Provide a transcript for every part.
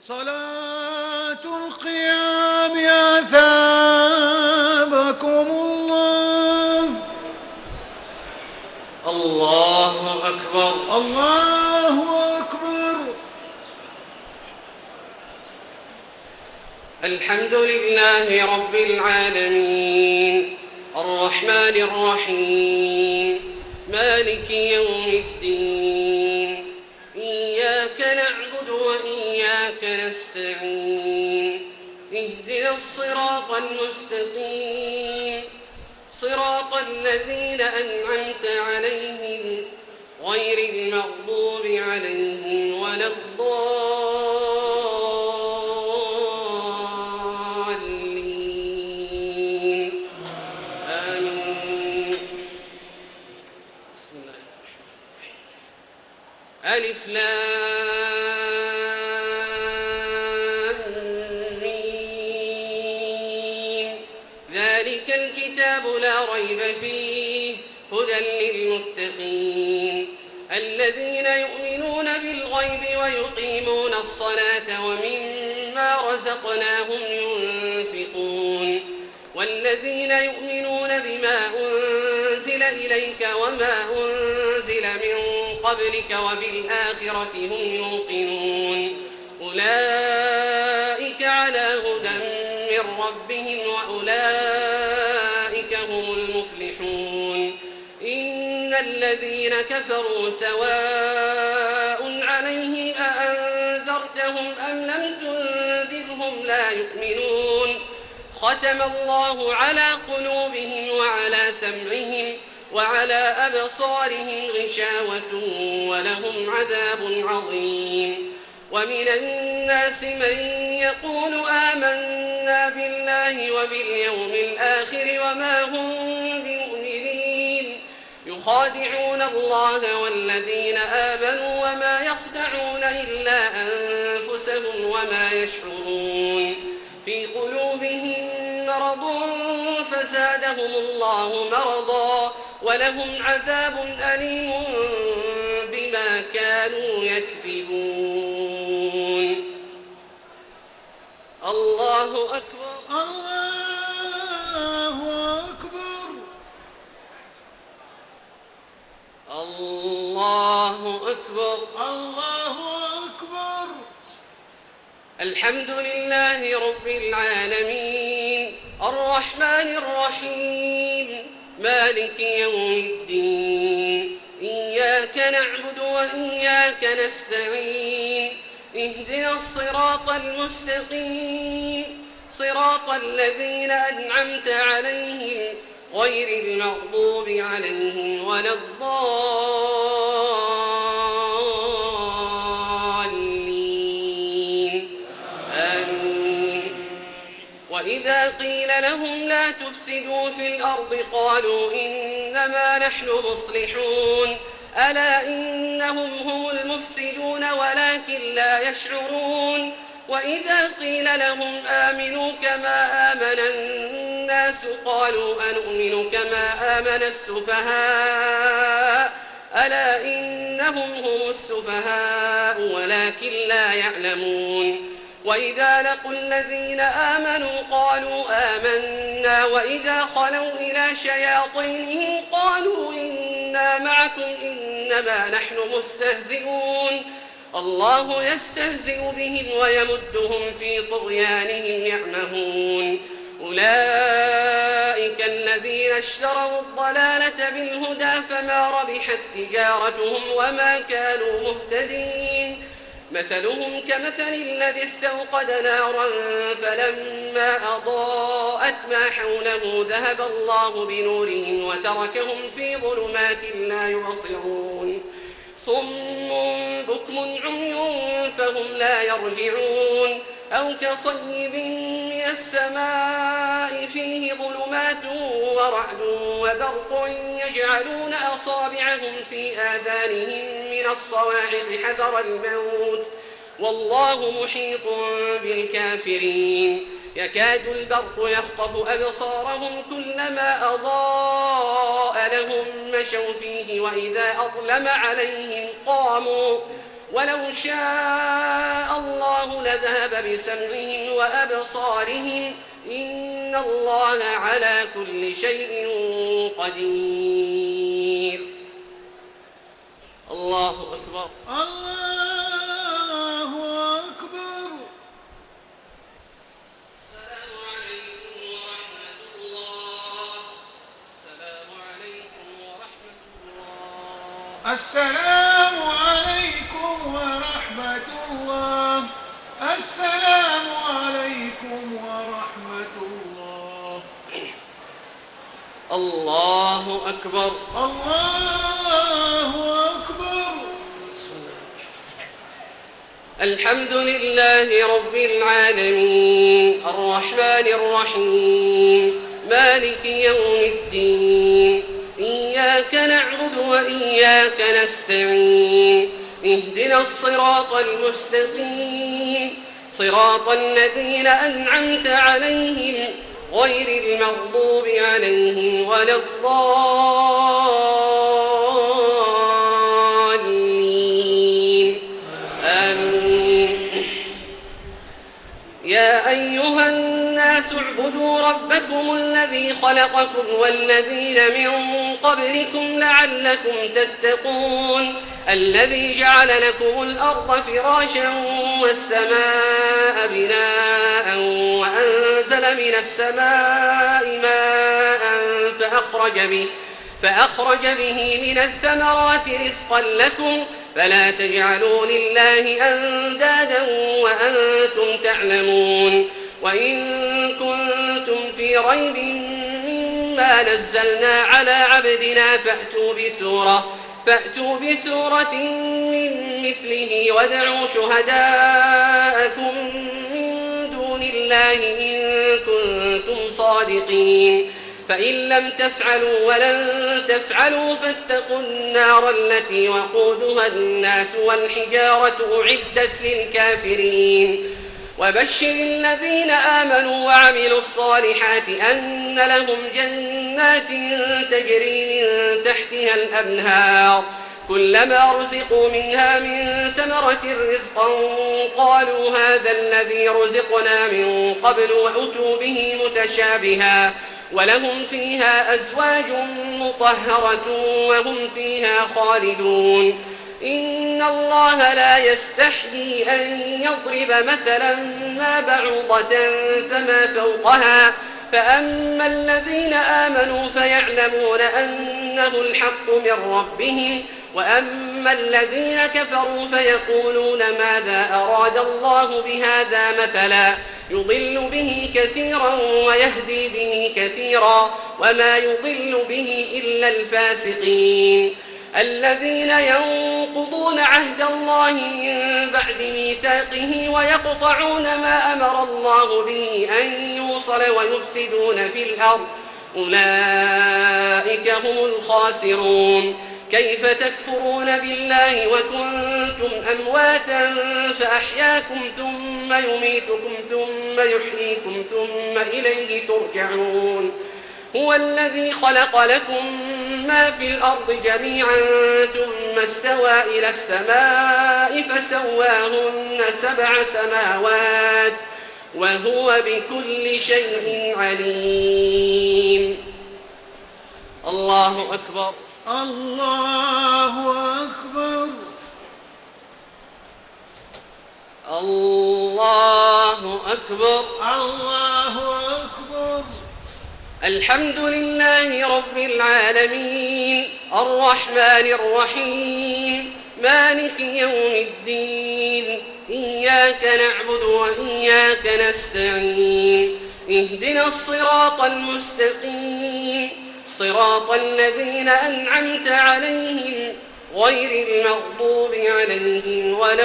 صلاة القيام أثابكم الله. الله أكبر. الله أكبر. الحمد لله رب العالمين الرحمن الرحيم مالك يوم الدين إياك نعبد وإياك نستعين اهدنا الصراط المستقيم صراط الذين أنعمت عليهم غير المغضوب عليهم ولا الضالين آمين. بسم الله الرحمن الرحيم. ألف لام ميم ذلك الكتاب لا ريب فيه هدى للمتقين الذين يؤمنون بالغيب ويقيمون الصلاة ومما رزقناهم ينفقون والذين يؤمنون بما أنزل إليك وما أنزل من قبلك وبالآخرة هم يوقنون أولئك على هدى من ربهم وأولئك هم المفلحون إن الذين كفروا سواء عليهم أأنذرتهم أم لم تنذرهم لا يؤمنون ختم الله على قلوبهم وعلى سمعهم وعلى أبصارهم غشاوة ولهم عذاب عظيم ومن الناس من يقول آمنا بالله وباليوم الآخر وما هم بمؤمنين يخادعون الله والذين آمنوا وما يخدعون إلا أنفسهم وما يشعرون في قلوبهم مرض فزادهم الله مرضا ولهم عذاب أليم بما كانوا يكذبون. الله أكبر. الله أكبر. الله أكبر. الله أكبر. الحمد لله رب العالمين الرحمن الرحيم مالك يوم الدين إياك نعبد وإياك نستعين اهدنا الصراط المستقيم صراط الذين أنعمت عليهم غير المغضوب عليهم ولا الضالين آمين. وإذا قيل لهم لا تفسدوا في الأرض قالوا إنما نحن مصلحون ألا إنهم هم المفسدون ولكن لا يشعرون. وإذا قيل لهم آمنوا كما آمن الناس قالوا أنؤمن كما آمن السفهاء ألا إنهم هم السفهاء ولكن لا يعلمون. وإذا لقوا الذين آمنوا قالوا آمنا وإذا خلوا إلى شياطينهم قالوا إنا معكم إنما نحن مستهزئون الله يستهزئ بهم ويمدهم في طغيانهم يعمهون. أولئك الذين اشتروا الضلالة بالهدى فما ربحت تجارتهم وما كانوا مهتدين. مثلهم كمثل الذي استوقد نارا فلما أضاءت ما حوله ذهب الله بنورهم وتركهم في ظلمات لا يبصرون صم بكم عمي فهم لا يرجعون أو كصيب من السماء فيه ظلمات ورعد وبرق يجعلون أصابعهم في آذانهم من الصواعق حذر الموت والله محيط بالكافرين. يكاد البرق يخطف أبصارهم كلما أضاء لهم مشوا فيه وإذا أظلم عليهم قاموا ولو شاء الله لذهب بسمعهم وأبصارهم إن الله على كل شيء قدير. الله أكبر. الله أكبر. السلام عليكم ورحمة الله. السلام عليكم ورحمة الله. السلام عليكم ورحمة الله. السلام عليكم ورحمة الله. الله أكبر. الله أكبر. الحمد لله رب العالمين الرحمن الرحيم مالك يوم الدين إياك نعبد وإياك نستعين اهدنا الصراط المستقيم صراط الذين أنعمت عليهم غير المغضوب عليهم ولا الضالين آمين. يا أيها الناس اعبدوا ربكم الذي خلقكم والذين من قبلكم لعلكم تتقون الذي جعل لكم الأرض فراشا والسماء بناء وأنزل من السماء ماء فأخرج به من الثمرات رزقا لكم فلا تجعلوا لله أندادا وأنتم تعلمون. وإن كنتم في ريب مما نزلنا على عبدنا فأتوا بسورة من مثله وادعوا شهداءكم من دون الله إن كنتم صادقين فإن لم تفعلوا ولن تفعلوا فاتقوا النار التي وقودها الناس والحجارة أعدت للكافرين. وبشر الذين آمنوا وعملوا الصالحات أن لهم جنات تجري من تحتها الأنهار كلما رزقوا منها من ثمرة رزقا قالوا هذا الذي رزقنا من قبل وأتوا به متشابها ولهم فيها أزواج مطهرة وهم فيها خالدون. إن الله لا يستحيي أن يضرب مثلا ما بعوضة فما فوقها فأما الذين آمنوا فيعلمون أنه الحق من ربهم وأما الذين كفروا فيقولون ماذا أراد الله بهذا مثلا يضل به كثيرا ويهدي به كثيرا وما يضل به إلا الفاسقين الذين ينقضون عهد الله من بعد ميثاقه ويقطعون ما أمر الله به أن يوصل ويفسدون في الأرض أولئك هم الخاسرون. كيف تكفرون بالله وكنتم أمواتا فأحياكم ثم يميتكم ثم يحييكم ثم إليه ترجعون. هو الذي خلق لكم ما في الأرض جميعا ثم استوى إلى السماء فسواهن 7 سماوات وهو بكل شيء عليم. الله أكبر. الله أكبر. الله أكبر. الله أكبر. الحمد لله رب العالمين الرحمن الرحيم مالك يوم الدين إياك نعبد وإياك نستعين اهدنا الصراط المستقيم صراط الذين أنعمت عليهم غير المغضوب عليهم ولا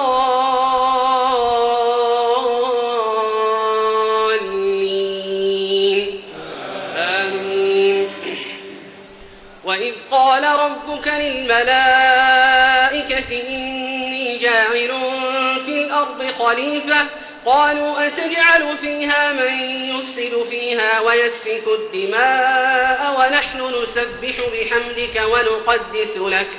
الضالين آمين. وإذ قال ربك للملائكة إني جاعل في الأرض خليفة قالوا أتجعل فيها من يفسد فيها ويسفك الدماء ونحن نسبح بحمدك ونقدس لك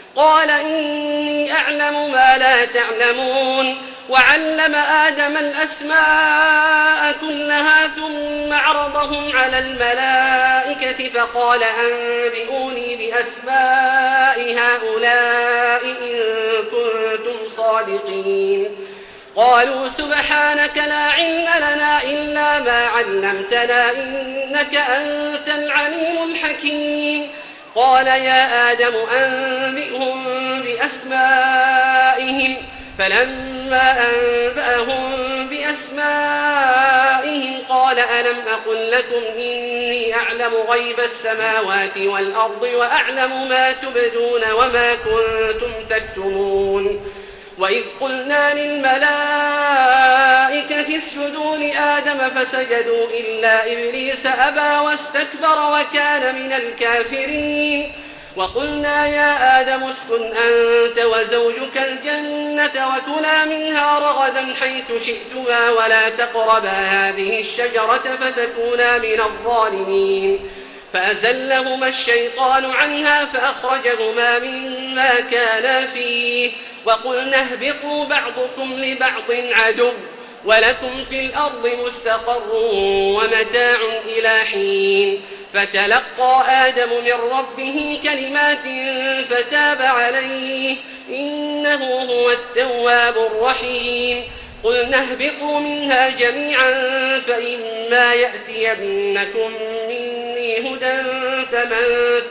قال إني أعلم ما لا تعلمون وعلم آدم الأسماء كلها ثم عرضهم على الملائكة فقال أنبئوني بأسماء هؤلاء إن كنتم صادقين قالوا سبحانك لا علم لنا إلا ما علمتنا إنك أنت العليم الحكيم قال يا آدم أنبئهم بأسمائهم فلما أنبأهم بأسمائهم قال ألم أقل لكم إني أعلم غيب السماوات والأرض وأعلم ما تبدون وما كنتم تكتمون وإذ قلنا للملائكة اسجدوا لآدم فسجدوا إلا إبليس أبى واستكبر وكان من الكافرين وقلنا يا آدم اسكن أنت وزوجك الجنة وكلا منها رغدا حيث شئتما ولا تقربا هذه الشجرة فتكونا من الظالمين فأزلهما الشيطان عنها فأخرجهما مما كانا فيه وقلنا اهبطوا بعضكم لبعض عدو ولكم في الأرض مستقر ومتاع إلى حين فتلقى آدم من ربه كلمات فتاب عليه إنه هو التواب الرحيم قلنا اهبطوا منها جميعا فإما يأتينكم مني هدى فمن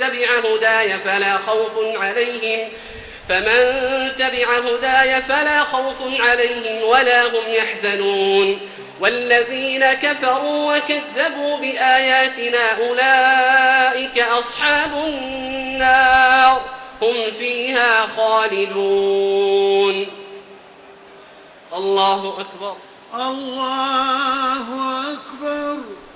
تبع هداي فلا خوف عليهم ولا هم يحزنون والذين كفروا وكذبوا بآياتنا أولئك أصحاب النار هم فيها خالدون الله أكبر الله أكبر.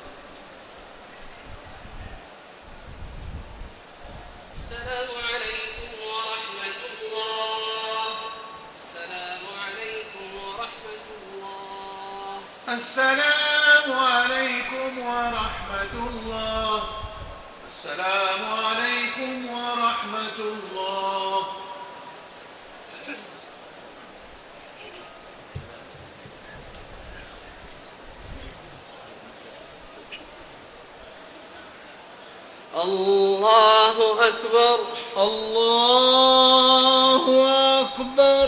السلام عليكم ورحمة الله. السلام عليكم ورحمة الله. السلام عليكم ورحمة الله. السلام عليكم ورحمة الله. الله أكبر الله أكبر.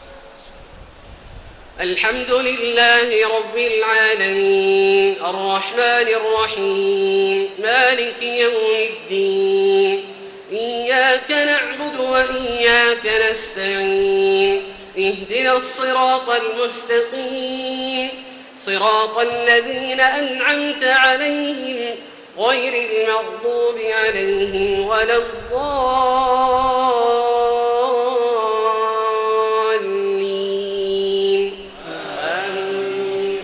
الحمد لله رب العالمين الرحمن الرحيم مالك يوم الدين إياك نعبد وإياك نستعين اهدنا الصراط المستقيم صراط الذين أنعمت عليهم غير المغضوب عليهم ولا الضالين آمين.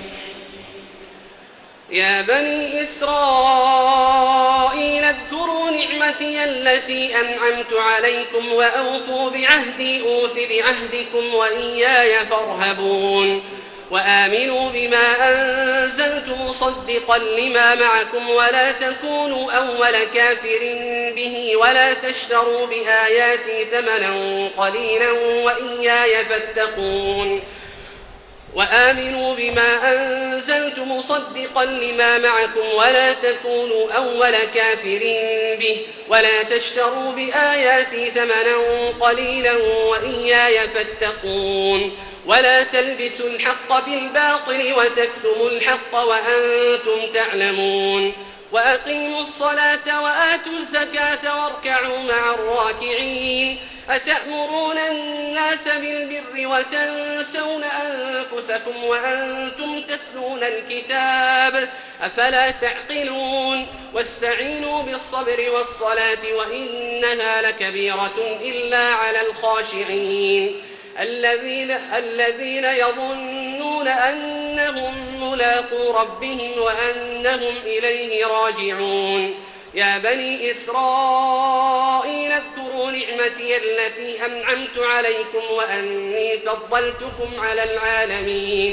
يا بني إسرائيل اذكروا نعمتي التي أنعمت عليكم وأوفوا بعهدي أوف بعهدكم وإياي فارهبون وآمنوا بما أنزلت مصدقا لما معكم ولا تكونوا أول كافر به ولا تشتروا بآياتي ثمنا قليلا وإياي فاتقون وآمنوا بما أنزلت مصدقا لما معكم ولا تكونوا أول كافر به ولا تشتروا بآياتي ثمنا قليلا وإياي فاتقون ولا تلبسوا الحق بالباطل وتكتموا الحق وأنتم تعلمون وأقيموا الصلاة وآتوا الزكاة واركعوا مع الراكعين أتأمرون الناس بالبر وتنسون أنفسكم وأنتم تتلون الكتاب أفلا تعقلون واستعينوا بالصبر والصلاة وإنها لكبيرة إلا على الخاشعين الذين يظنون أنهم ملاقو ربهم وأنهم إليه راجعون يا بني إسرائيل اذكروا نعمتي التي أنعمت عليكم وأني فضلتكم على العالمين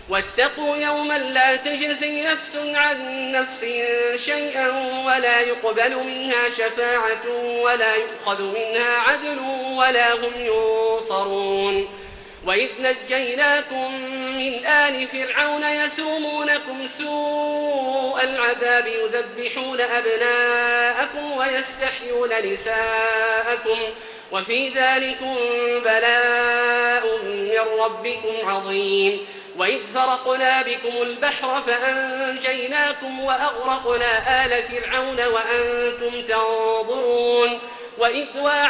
واتقوا يوما لا تجزي نفس عن نفس شيئا ولا يقبل منها شفاعة ولا يؤخذ منها عدل ولا هم ينصرون وإذ نجيناكم من آل فرعون يسومونكم سوء العذاب يذبحون أبناءكم ويستحيون نساءكم وفي ذلكم بلاء من ربكم عظيم وإذ فرقنا بكم البحر فأنجيناكم وأغرقنا آل فرعون وأنتم تنظرون وإذ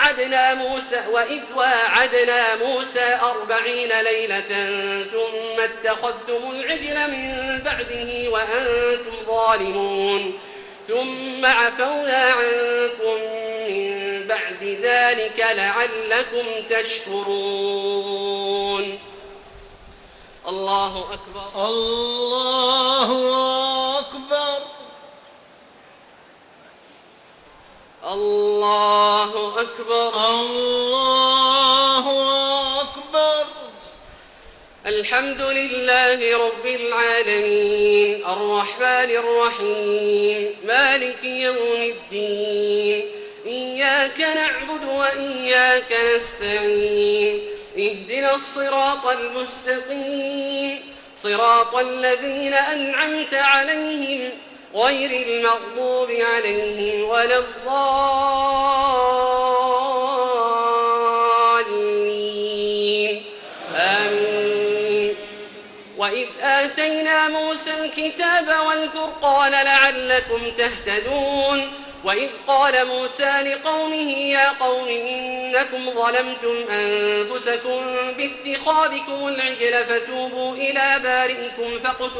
واعدنا موسى 40 ليلة ثم اتخذتم العجل من بعده وأنتم ظالمون ثم عفونا عنكم من بعد ذلك لعلكم تشكرون. الله أكبر. الله أكبر. الله أكبر. الله أكبر. الحمد لله رب العالمين الرحمن الرحيم مالك يوم الدين إياك نعبد وإياك نستعين اهدنا الصراط المستقيم صراط الذين أنعمت عليهم غير المغضوب عليهم ولا الضالين آمين. وإذ آتينا موسى الكتاب والفرقان لعلكم تهتدون وإذ قال موسى لقومه يا قوم إنكم ظلمتم أنفسكم باتخاذكم العجل فتوبوا إلى بارئكم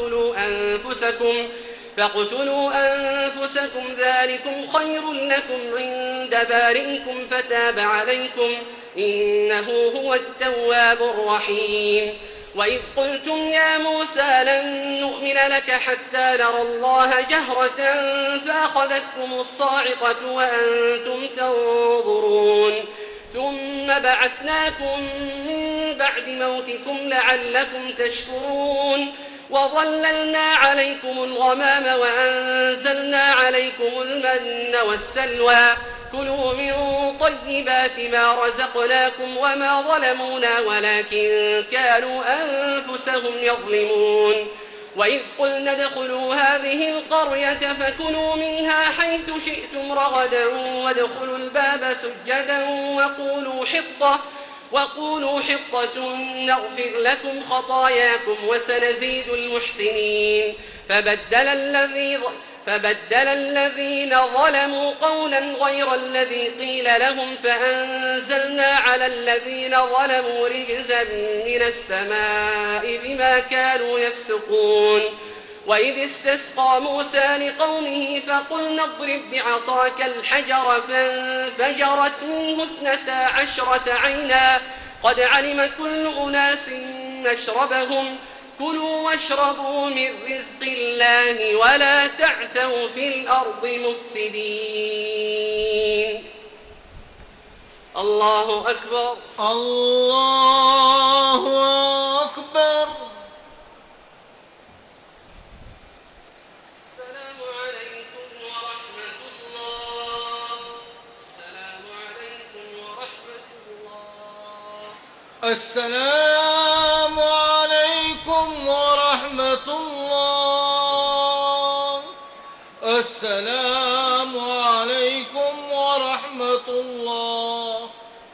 فاقتلوا أنفسكم ذلكم خير لكم عند بارئكم فتاب عليكم إنه هو التواب الرحيم. وإذ قلتم يا موسى لن نؤمن لك حتى نرى الله جهرة فأخذتكم الصاعقة وأنتم تنظرون ثم بعثناكم من بعد موتكم لعلكم تشكرون وظللنا عليكم الغمام وأنزلنا عليكم المن والسلوى كلوا من طيبات ما رزقناكم وما ظلمونا ولكن كانوا أنفسهم يظلمون. وإذ قلنا ادخلوا هذه القرية فكلوا منها حيث شئتم رغدا وادخلوا الباب سجدا وقولوا حطة نغفر لكم خطاياكم وسنزيد المحسنين فبدل الذين ظلموا قولا غير الذي قيل لهم فأنزلنا على الذين ظلموا رجزا من السماء بما كانوا يفسقون. وإذ استسقى موسى لقومه فقلنا اضرب بعصاك الحجر فانفجرت منه 12 عينا قد علم كل أناس مشربهم كلوا واشربوا من رزق الله ولا تعثوا في الأرض مفسدين. الله أكبر. الله أكبر. السلام عليكم ورحمة الله. السلام عليكم ورحمة الله. السلام عليكم ورحمة الله. السلام عليكم ورحمة الله.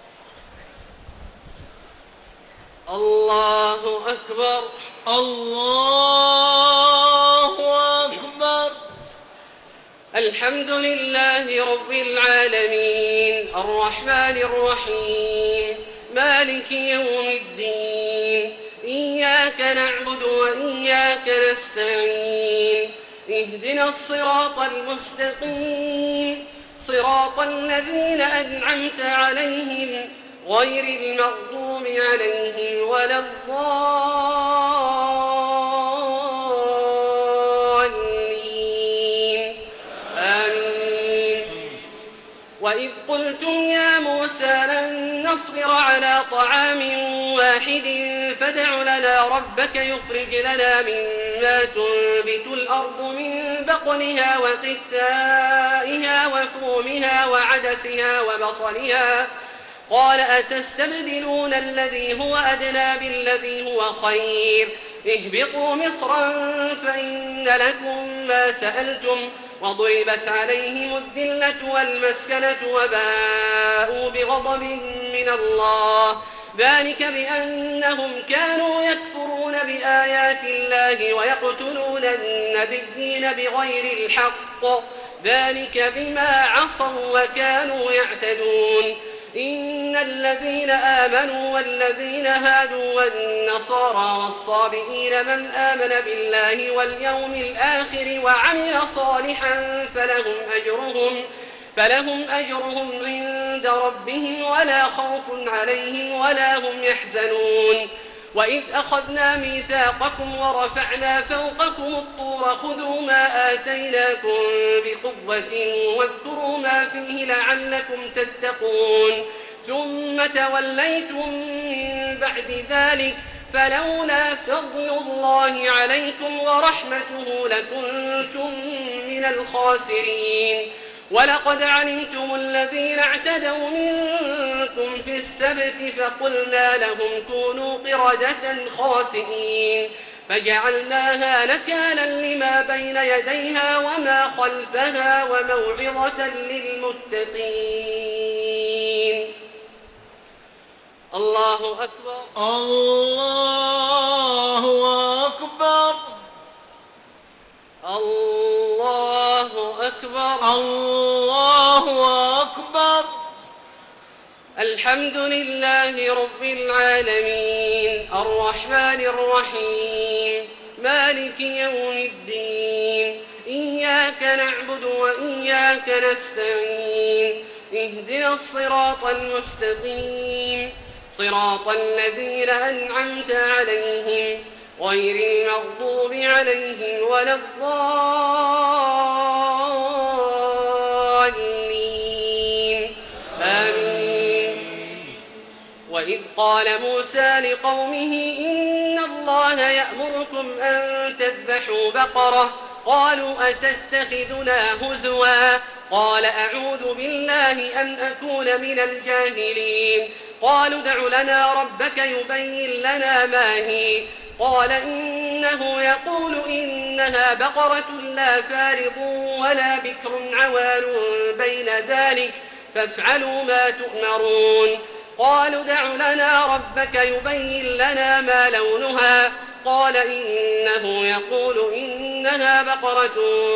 الله أكبر. الله أكبر. الحمد لله رب العالمين الرحمن الرحيم مالك يوم الدين إياك نعبد وإياك نستعين اهدنا الصراط المستقيم صراط الذين أنعمت عليهم غير المغضوب عليهم ولا الضالين آمين. وإذ قلتم يا موسى لن نصبر على طعام واحد فادع لنا ربك يخرج لنا مما تنبت الأرض من بقلها وقثائها وفومها وعدسها وبصلها قال أتستبدلون الذي هو أدنى بالذي هو خير اهبطوا مصرا فإن لكم ما سألتم وضربت عليهم الذلة والمسكنة وباءوا بغضب من الله ذلك بأنهم كانوا يكفرون بآيات الله ويقتلون النبيين بغير الحق ذلك بما عصوا وكانوا يعتدون إن الذين آمنوا والذين هادوا والنصارى والصابئين من آمن بالله واليوم الآخر وعمل صالحا فلهم أجرهم عند ربهم ولا خوف عليهم ولا هم يحزنون وإذ أخذنا ميثاقكم ورفعنا فوقكم الطور خذوا ما آتيناكم بقوة واذكروا ما فيه لعلكم تتقون ثم توليتم من بعد ذلك فلولا فضل الله عليكم ورحمته لكنتم من الخاسرين ولقد علمتم الذين اعتدوا منكم في السبت فقلنا لهم كونوا قردة خاسئين فجعلناها نكالا لما بين يديها وما خلفها وموعظة للمتقين. الله أكبر الله أكبر الله أكبر الله أكبر. الحمد لله رب العالمين الرحمن الرحيم مالك يوم الدين إياك نعبد وإياك نستعين اهدنا الصراط المستقيم صراط الذين أنعمت عليهم غير المغضوب عليهم ولا الضالين آمين. وإذ قال موسى لقومه إن الله يأمركم أن تذبحوا بقرة قالوا أتتخذنا هزوا قال أعوذ بالله أن أكون من الجاهلين قالوا ادع لنا ربك يبين لنا ما هي قال إنه يقول إنها بقرة لا فارض ولا بكر عوان بين ذلك فافعلوا ما تؤمرون قالوا ادع لنا ربك يبين لنا ما لونها قال إنه يقول إنها بقرة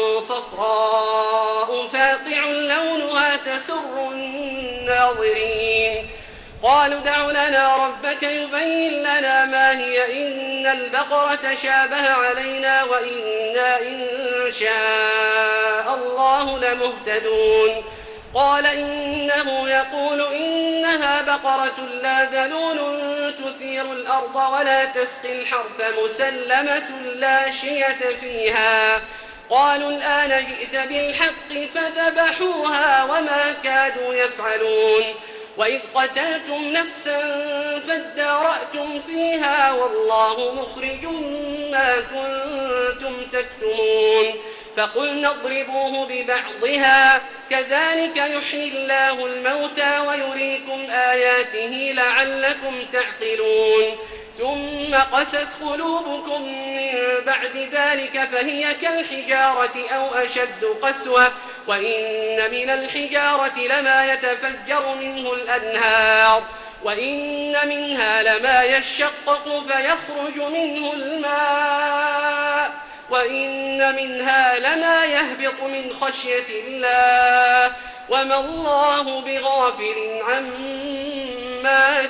صفراء فاقع لونها تسر الناظرين قالوا ادع لنا ربك يبين لنا ما هي إن البقرة شابه علينا وإنا إن شاء الله لمهتدون قال إنه يقول إنها بقرة لا ذلول تثير الأرض ولا تسقي الحرث مسلمة لا شية فيها قالوا الآن جئت بالحق فذبحوها وما كادوا يفعلون وإذ قتلتم نفسا فادارأتم فيها والله مخرج ما كنتم تكتمون فقلنا اضربوه ببعضها كذلك يحيي الله الموتى ويريكم آياته لعلكم تعقلون ثم قست قلوبكم من بعد ذلك فهي كالحجارة أو أشد قسوة وإن من الحجارة لما يتفجر منه الأنهار وإن منها لما يشقق فيخرج منه الماء وإن منها لما يهبط من خشية الله وما الله بغافل عما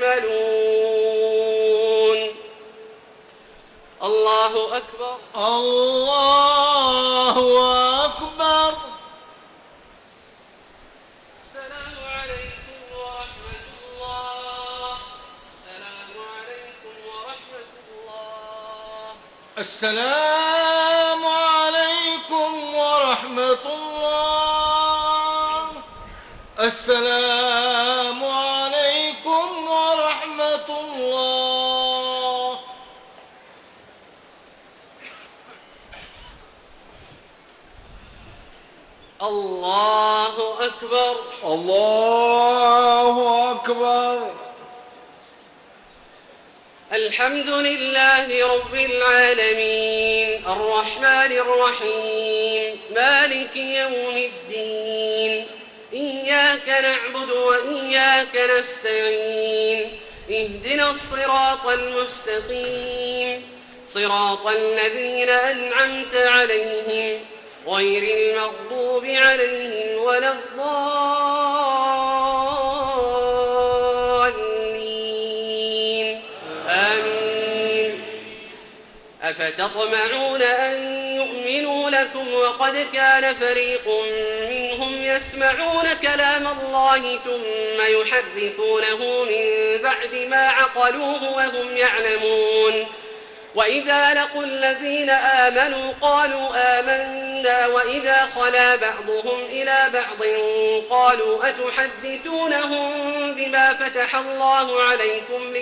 تعملون. الله أكبر الله أكبر. السلام عليكم ورحمة الله. السلام عليكم ورحمة الله. السلام عليكم ورحمة الله. السلام عليكم ورحمة الله. الله أكبر. الله أكبر. الحمد لله رب العالمين الرحمن الرحيم مالك يوم الدين إياك نعبد وإياك نستعين اهدنا الصراط المستقيم صراط الذين أنعمت عليهم غير المغضوب عليهم ولا الضالين آمين. أفتطمعون أن يؤمنوا لكم وقد كان فريق منهم يسمعون كلام الله ثم يحرفونه من بعد ما عقلوه وهم يعلمون. وإذا لقوا الذين آمنوا قالوا آمنا وإذا خلا بعضهم إلى بعض قالوا أتحدثونهم بما فتح الله عليكم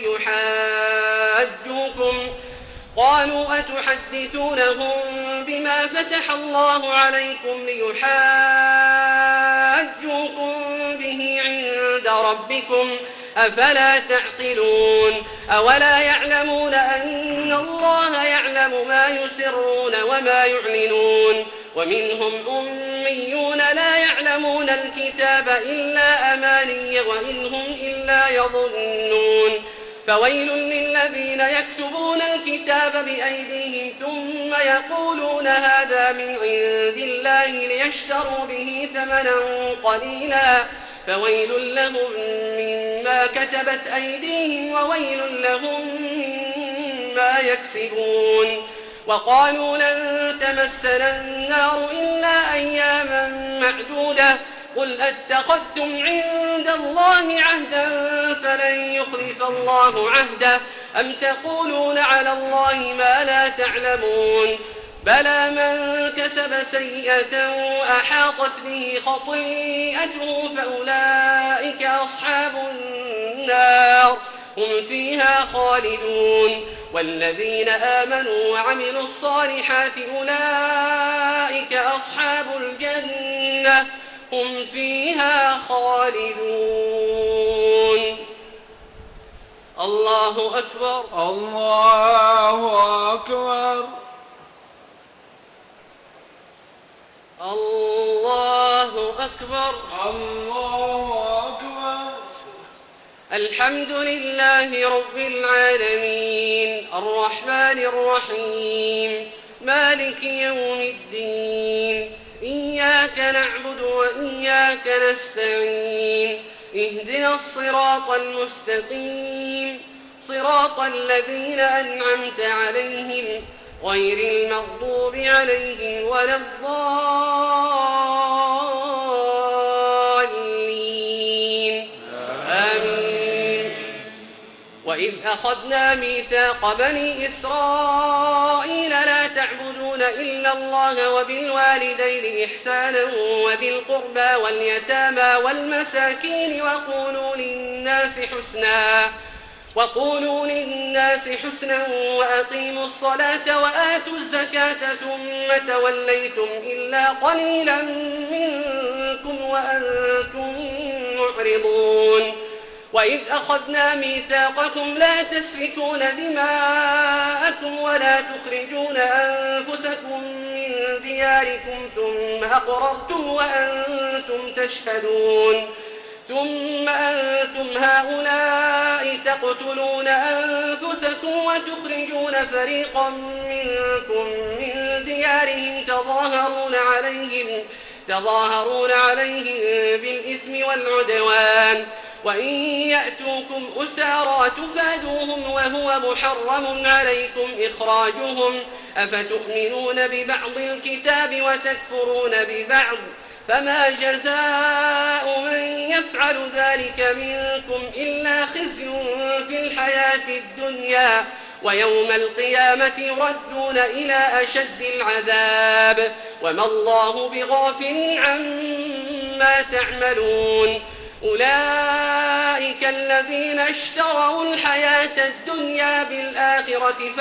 ليحاجوكم به عند ربكم أفلا تعقلون. أولا يعلمون أن الله يعلم ما يسرون وما يعلنون. ومنهم أميون لا يعلمون الكتاب إلا أماني وإن هم إلا يظنون. فويل للذين يكتبون الكتاب بأيديهم ثم يقولون هذا من عند الله ليشتروا به ثمنا قليلا فويل لهم مما كتبت أيديهم وويل لهم مما يكسبون. وقالوا لن تمسنا النار إلا أياما معدودة قل أتخذتم عند الله عهدا فلن يخلف الله عهده أم تقولون على الله ما لا تعلمون. بلى من كسب سيئة وأحاطت به خطيئته فأولئك أصحاب النار هم فيها خالدون. والذين آمنوا وعملوا الصالحات أولئك أصحاب الجنة هم فيها خالدون. الله أكبر. الله أكبر. الله أكبر. الله أكبر. الحمد لله رب العالمين الرحمن الرحيم مالك يوم الدين إياك نعبد وإياك نستعين اهدنا الصراط المستقيم صراط الذين أنعمت عليهم غير المغضوب عليهم ولا الضالين آمين. وإذ أخذنا ميثاق بني إسرائيل لا تعبدون إلا الله وبالوالدين إحسانا وذي القربى واليتامى والمساكين وقولوا للناس حسنا وأقيموا الصلاة وآتوا الزكاة ثم توليتم إلا قليلا منكم وأنتم معرضون. وإذ أخذنا ميثاقكم لا تسفكون دماءكم ولا تخرجون أنفسكم من دياركم ثم أقررتم وأنتم تشهدون. ثم أنتم هؤلاء تقتلون أنفسكم وتخرجون فريقا منكم من ديارهم تظاهرون عليهم بالإثم والعدوان وإن يأتوكم أسارى تفادوهم وهو محرم عليكم إخراجهم أفتؤمنون ببعض الكتاب وتكفرون ببعض فما جزاء من يفعل ذلك منكم إلا خزي في الحياة الدنيا ويوم القيامة يردون إلى أشد العذاب وما الله بغافل عما تعملون أولئك الذين اشتروا الحياة الدنيا بالآخرة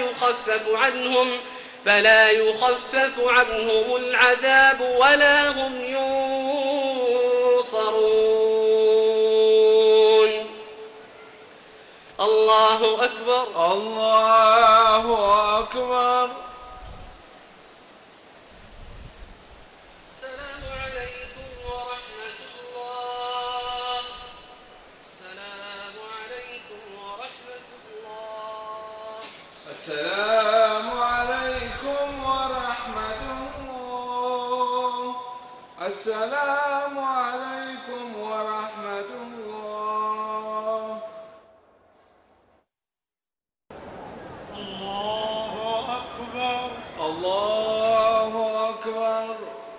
فلا يخفف عنهم العذاب ولا هم ينصرون. الله أكبر. الله أكبر. السلام عليكم ورحمة الله. السلام عليكم ورحمة الله. السلام عليكم ورحمة الله. السلام عليكم ورحمة الله. الله أكبر. الله أكبر.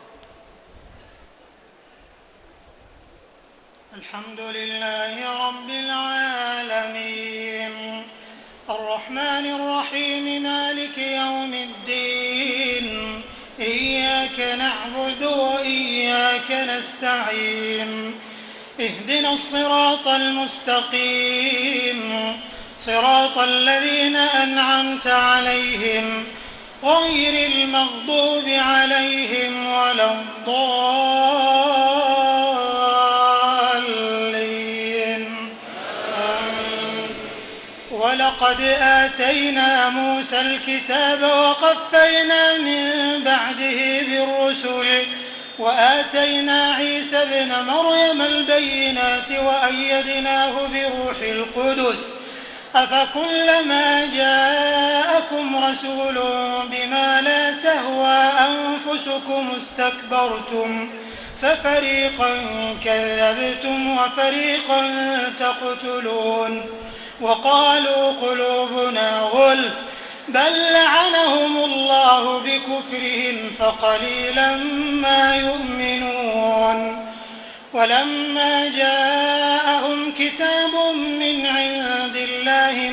الحمد لله رب العالمين الرحمن الرحيم مالك يوم الدين إياك نعبد وإياك نستعين اهدنا الصراط المستقيم صراط الذين أنعمت عليهم غير المغضوب عليهم ولا الضالين آمين. ولقد آتينا موسى الكتاب وقفينا من بعده بالرسل وآتينا عيسى ابن مريم البينات وأيدناه بروح القدس أفكلما جاءكم رسول بما لا تهوى أنفسكم استكبرتم ففريقا كذبتم وفريقا تقتلون وقالوا قلوبنا غلف بل لعنهم الله بكفرهم فقليلا ما يؤمنون ولما جاءهم كتاب من عند الله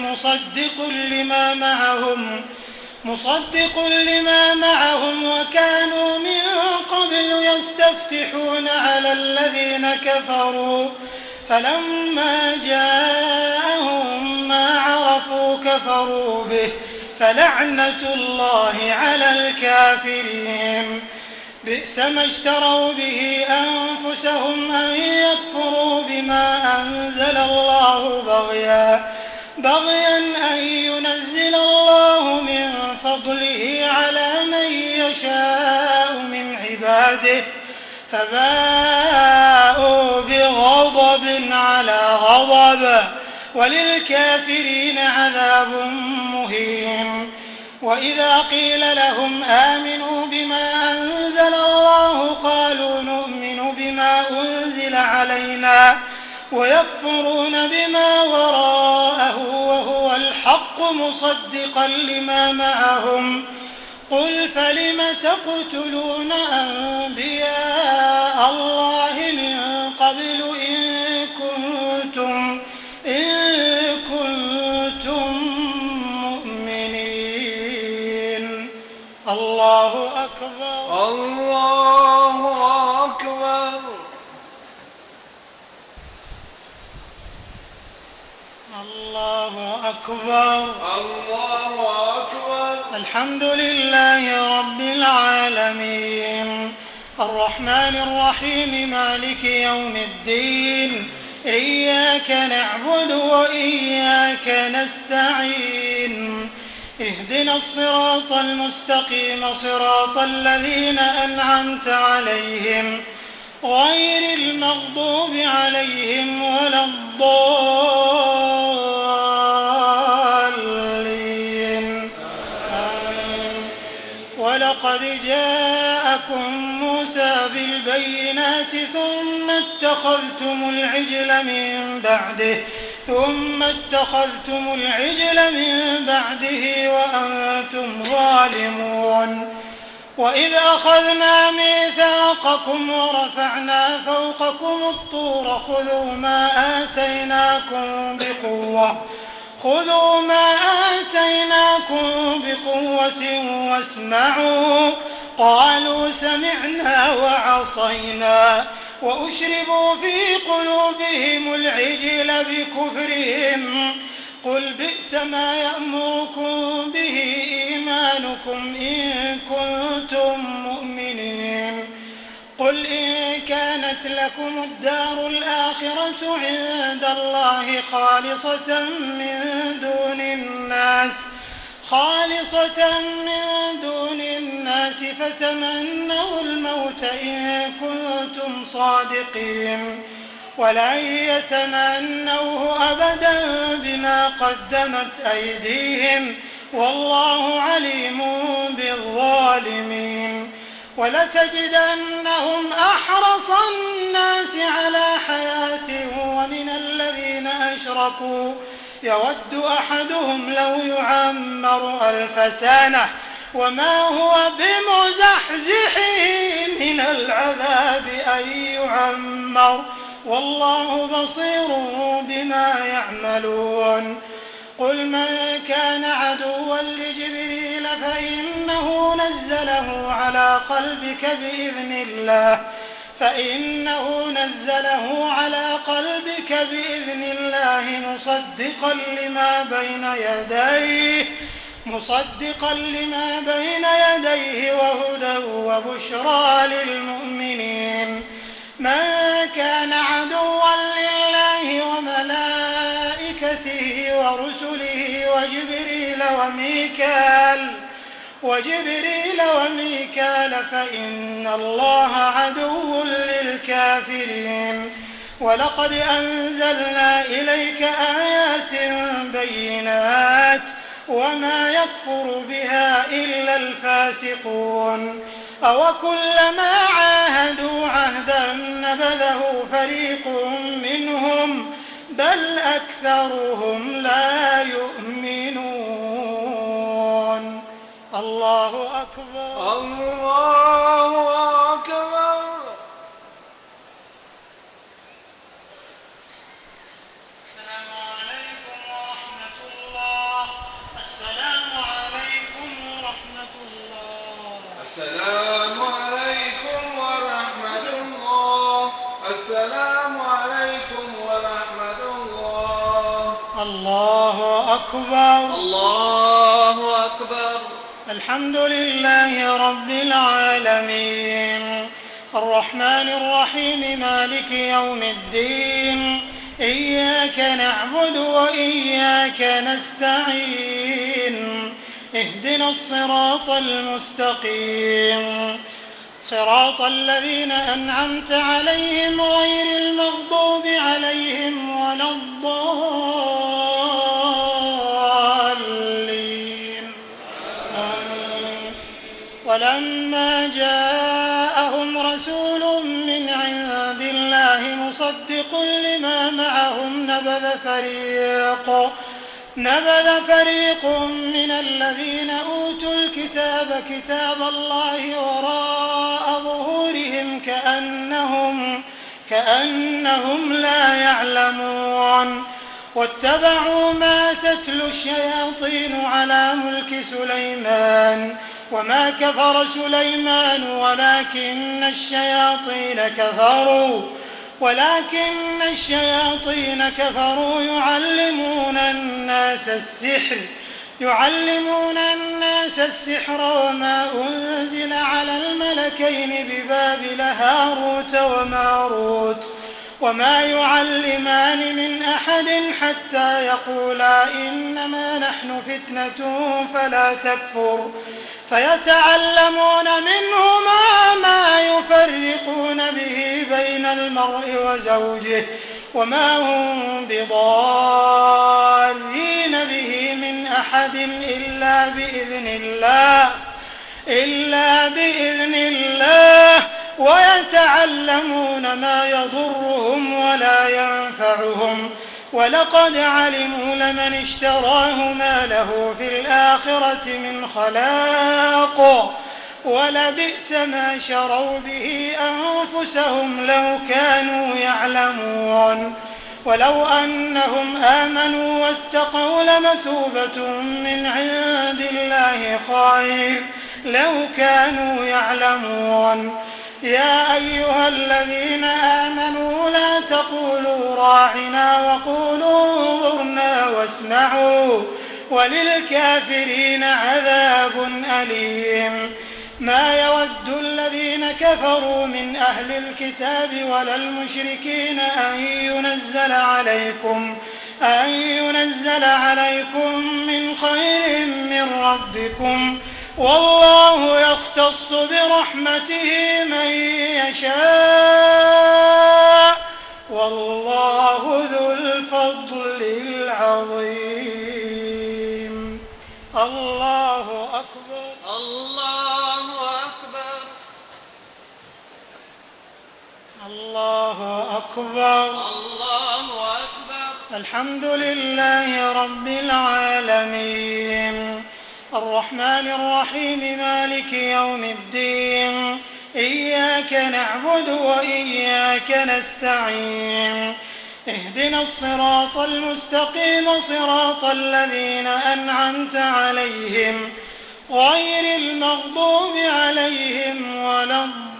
مصدق لما معهم وكانوا من قبل يستفتحون على الذين كفروا فلما جاءهم ما عرفوا كفروا به فلعنة الله على الكافرين بئس ما اشتروا به أنفسهم أن يكفروا بما أنزل الله بغيا أن ينزل الله من فضله على من يشاء من عباده فباءوا بغضب على غضب وللكافرين عذاب مهين وإذا قيل لهم آمنوا بما أنزل الله قالوا نؤمن بما أنزل علينا ويكفرون بما وراءه وهو الحق مصدقا لما معهم قل فلم تقتلون أنبياء الله من قبل إن كنتم مؤمنين. الله أكبر. الله أكبر. الله أكبر. الله أكبر. الحمد لله رب العالمين الرحمن الرحيم مالك يوم الدين إياك نعبد وإياك نستعين اهدنا الصراط المستقيم صراط الذين أنعمت عليهم غير المغضوب عليهم ولا الضالين آمين. ولقد جاءكم موسى بالبينات ثم اتخذتم العجل من بعده وأنتم ظالمون وإذ أخذنا ميثاقكم ورفعنا فوقكم الطور خذوا ما خذوا ما آتيناكم بقوة واسمعوا. قالوا سمعنا وعصينا وأشربوا في قلوبهم العجل بكفرهم. قل بئس ما يأمركم به إيمانكم إن كنتم مؤمنين. قل إن كانت لكم الدار الآخرة عند الله خالصة من دون الناس فتمنوا الموت إن كنتم صادقين ولن يتمنوه أبدا بما قدمت أيديهم والله عليم بالظالمين. ولتجدنهم أحرص الناس على حياة ومن الذين أشركوا يود أحدهم لو يعمر 1000 سنة وما هو بمزحزحه من العذاب أن يعمر والله بصير بما يعملون. قل من كان عدوا لجبريل فإنه نزله على قلبك بإذن الله مصدقا لما بين يديه وهدى وبشرى للمؤمنين. من كان عدوا لله وملائكته ورسله وجبريل وميكال فإن الله عدو للكافرين. ولقد أنزلنا إليك آيات بينات وما يكفر بها إلا الفاسقون. أوكلما عاهدوا عهدا نبذه فريق منهم بل أكثرهم لا يؤمنون. الله أكبر. الله أكبر. السلام عليكم ورحمة الله. السلام عليكم ورحمة الله. السلام عليكم ورحمة الله. السلام عليكم ورحمة الله. الله أكبر. الله أكبر. الحمد لله رب العالمين الرحمن الرحيم مالك يوم الدين إياك نعبد وإياك نستعين اهدنا الصراط المستقيم صراط الذين أنعمت عليهم غير المغضوب عليهم ولا الضالين. ولما جاءهم رسول من عند الله مصدق لما معهم نبذ فريق من الذين أوتوا الكتاب كتاب الله وراء ظهورهم كأنهم لا يعلمون. واتبعوا ما تتلو الشياطين على ملك سليمان وما كفر سليمان ولكن الشياطين كفروا يعلمون الناس السحر وما أنزل على الملكين ببابل هاروت وماروت وما يعلمان من أحد حتى يقولا إنما نحن فتنة فلا تكفر فيتعلمون منهما ما يفرقون به بين المرء وزوجه وما هم بضارين به من أحد إلا بإذن الله ويتعلمون ما يضرهم ولا ينفعهم ولقد علموا لمن اشتراه ما له في الآخرة من خلاق ولبئس ما شروا به أنفسهم لو كانوا يعلمون. ولو أنهم آمنوا واتقوا لمثوبة من عند الله خير لو كانوا يعلمون. يا أيها الذين آمنوا لا تقولوا راعنا وقولوا انظرنا واسمعوا وللكافرين عذاب أليم. ما يود الذين كفروا من أهل الكتاب ولا المشركين أن ينزل عليكم من خير من ربكم، والله يختص برحمته من يشاء، والله ذو الفضل العظيم. الله أكبر. الله أكبر. الله أكبر. الله أكبر. الحمد لله رب العالمين، الرحمن الرحيم، مالك يوم الدين، إياك نعبد وإياك نستعين، اهدنا الصراط المستقيم صراط الذين أنعمت عليهم غير المغضوب عليهم ولا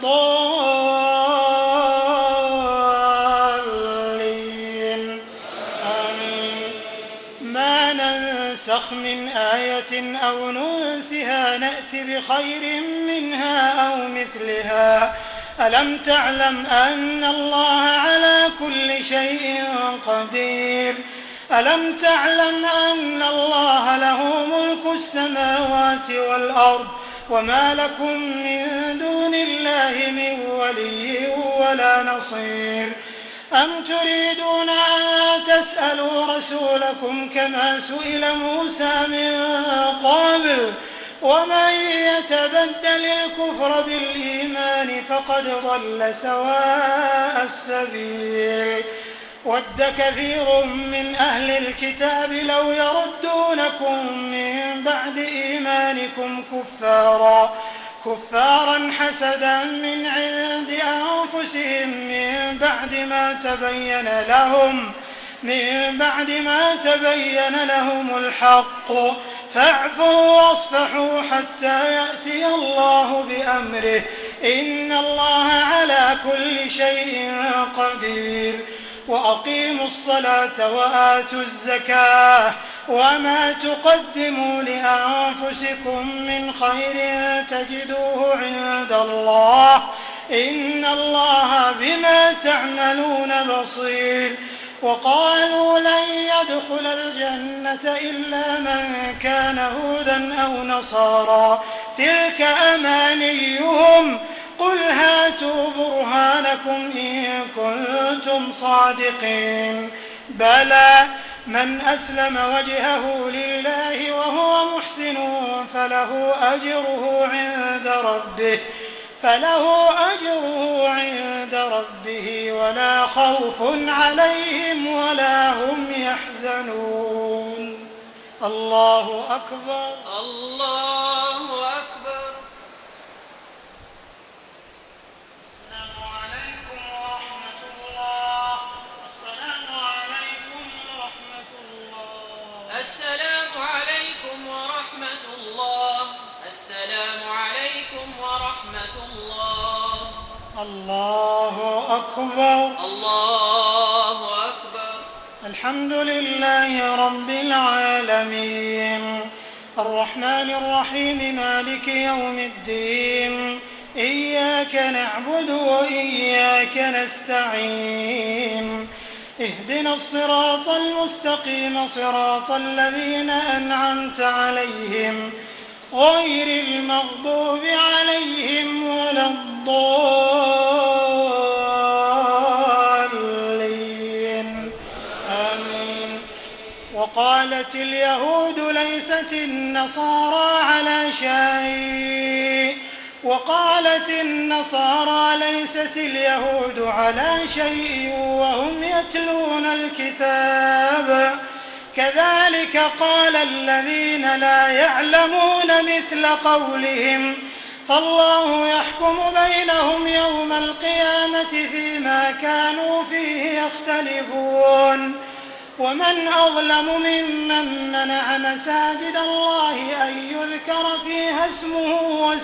الضالين. آمين. ما ننسخ من آية أو ننسها نأت بخير منها أو مثلها. ألم تعلم أن الله على كل شيء قدير؟ ألم تعلم أن الله له ملك السماوات والأرض وما لكم من دون الله من ولي ولا نصير؟ أم تريدون أن تسألوا رسولكم كما سئل موسى من قبل؟ ومن يتبدل الكفر بالإيمان فقد ضل سواء السبيل. ود كثير من أهل الكتاب لو يردونكم من بعد إيمانكم كفارا حسدا من عند أنفسهم من بعد ما تبين لهم الحق، فاعفوا واصفحوا حتى يأتي الله بأمره، إن الله على كل شيء قدير. وأقيموا الصلاة وآتوا الزكاة وما تقدموا لأنفسكم من خير تجدوه عند الله، إن الله بما تعملون بصير. وقالوا لن يدخل الجنة إلا من كان هودا أو نصارى، تلك أمانيهم، قل هاتوا برهانكم إن كنتم صادقين. بلى من أسلم وجهه لله وهو محسن فله أجره عند ربه ولا خوف عليهم ولا هم يحزنون. الله أكبر. الله أكبر. السلام عليكم ورحمة الله. السلام عليكم ورحمة الله. السلام عليكم ورحمة الله. السلام عليكم ورحمة الله. الله أكبر. الله أكبر. الحمد لله رب العالمين، الرحمن الرحيم، مالك يوم الدين، إياك نعبد وإياك نستعين، اهدنا الصراط المستقيم صراط الذين أنعمت عليهم غير المغضوب عليهم ولا الضالين. آمين. وقالت اليهود ليست النصارى على شيء، وقالت النصارى ليست اليهود على شيء وهم يتلون الكتاب، كذلك قال الذين لا يعلمون مثل قولهم، فالله يحكم بينهم يوم القيامة فيما كانوا فيه يختلفون. ومن أظلم ممن منع مساجد الله أن يذكر فيها اسمه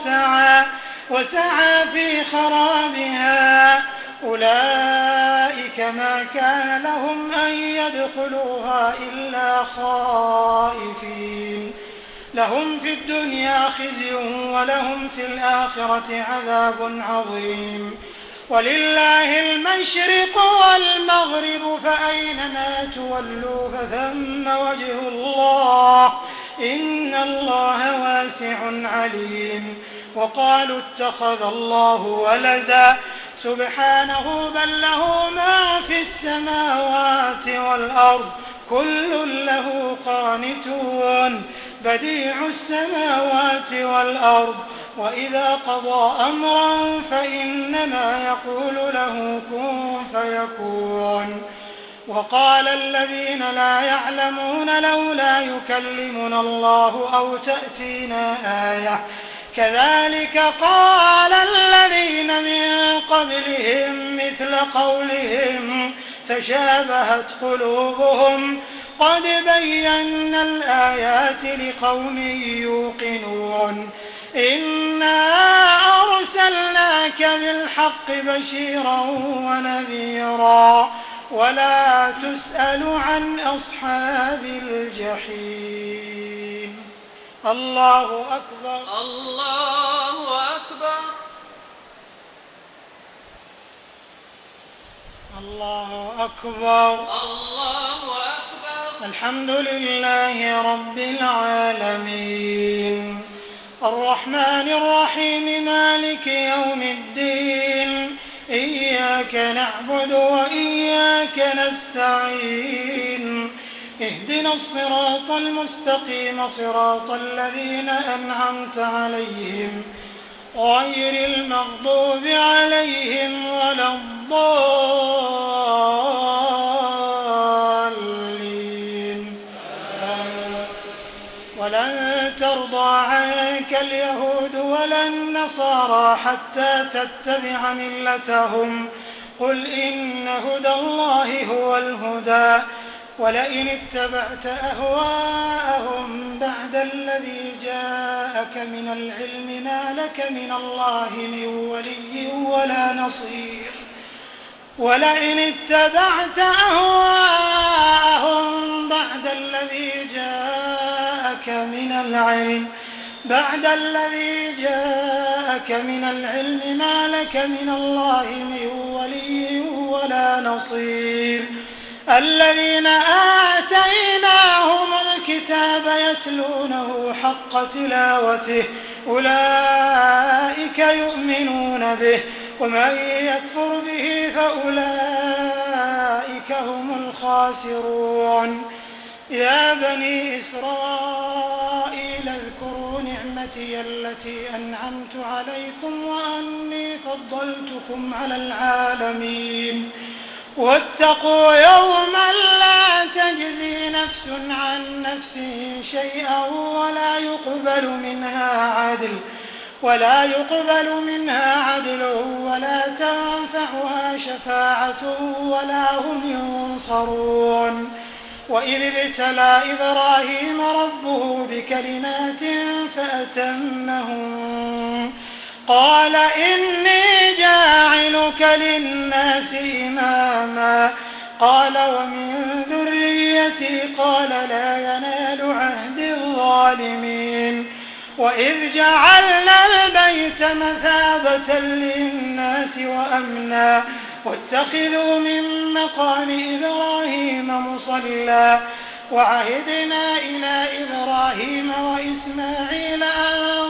وسعى في خرابها. أولئك ما كان لهم أن يدخلوها إلا خائفين. لهم في الدنيا خزي ولهم في الآخرة عذاب عظيم. ولله المشرق والمغرب فأينما تولوا فثم وجه الله إن الله واسع عليم. وقالوا اتخذ الله ولدا سبحانه بل له ما في السماوات والأرض كل له قانتون بديع السماوات والأرض وإذا قضى أمرا فإنما يقول له كن فيكون. وقال الذين لا يعلمون لولا يكلمنا الله أو تأتينا آية كذلك قال الذين من قبلهم مثل قولهم تشابهت قلوبهم قد بينا الآيات لقوم يوقنون. إنا أرسلناك بالحق بشيرا ونذيرا ولا تسأل عن أصحاب الجحيم. الله أكبر الله أكبر الله أكبر الله أكبر. الحمد لله رب العالمين الرحمن الرحيم مالك يوم الدين إياك نعبد وإياك نستعين اهدنا الصراط المستقيم صراط الذين أنعمت عليهم غير المغضوب عليهم ولا الضالين. ولن ترضى عنك اليهود ولا النصارى حتى تتبع ملتهم قل إن هدى الله هو الهدى ولئن اتبعت أهواءهم بعد الذي جاءك من العلم ما لك من الله من ولي ولا نصير. ولئن اتبعت أهواءهم بعد الذي جاءك من العلم ما لك من الله من ولي ولا نصير. الذين آتيناهم الكتاب يتلونه حق تلاوته أولئك يؤمنون به ومن يكفر به فأولئك هم الخاسرون. يا بني إسرائيل اذكروا نعمتي التي أنعمت عليكم وأني فضلتكم على العالمين واتقوا يوما لا تجزي نفس عن نفس شيئا ولا يقبل منها عدل ولا تنفعها شفاعة ولا هم ينصرون. وإذ ابتلى إبراهيم ربه بكلمات فأتمهن قال إني جاعلك للناس إماما قال ومن ذريتي قال لا ينال عهد الظالمين. وإذ جعلنا البيت مثابة للناس وأمنا واتخذوا من مقام إبراهيم مصلى وعهدنا إلى إبراهيم وإسماعيل أن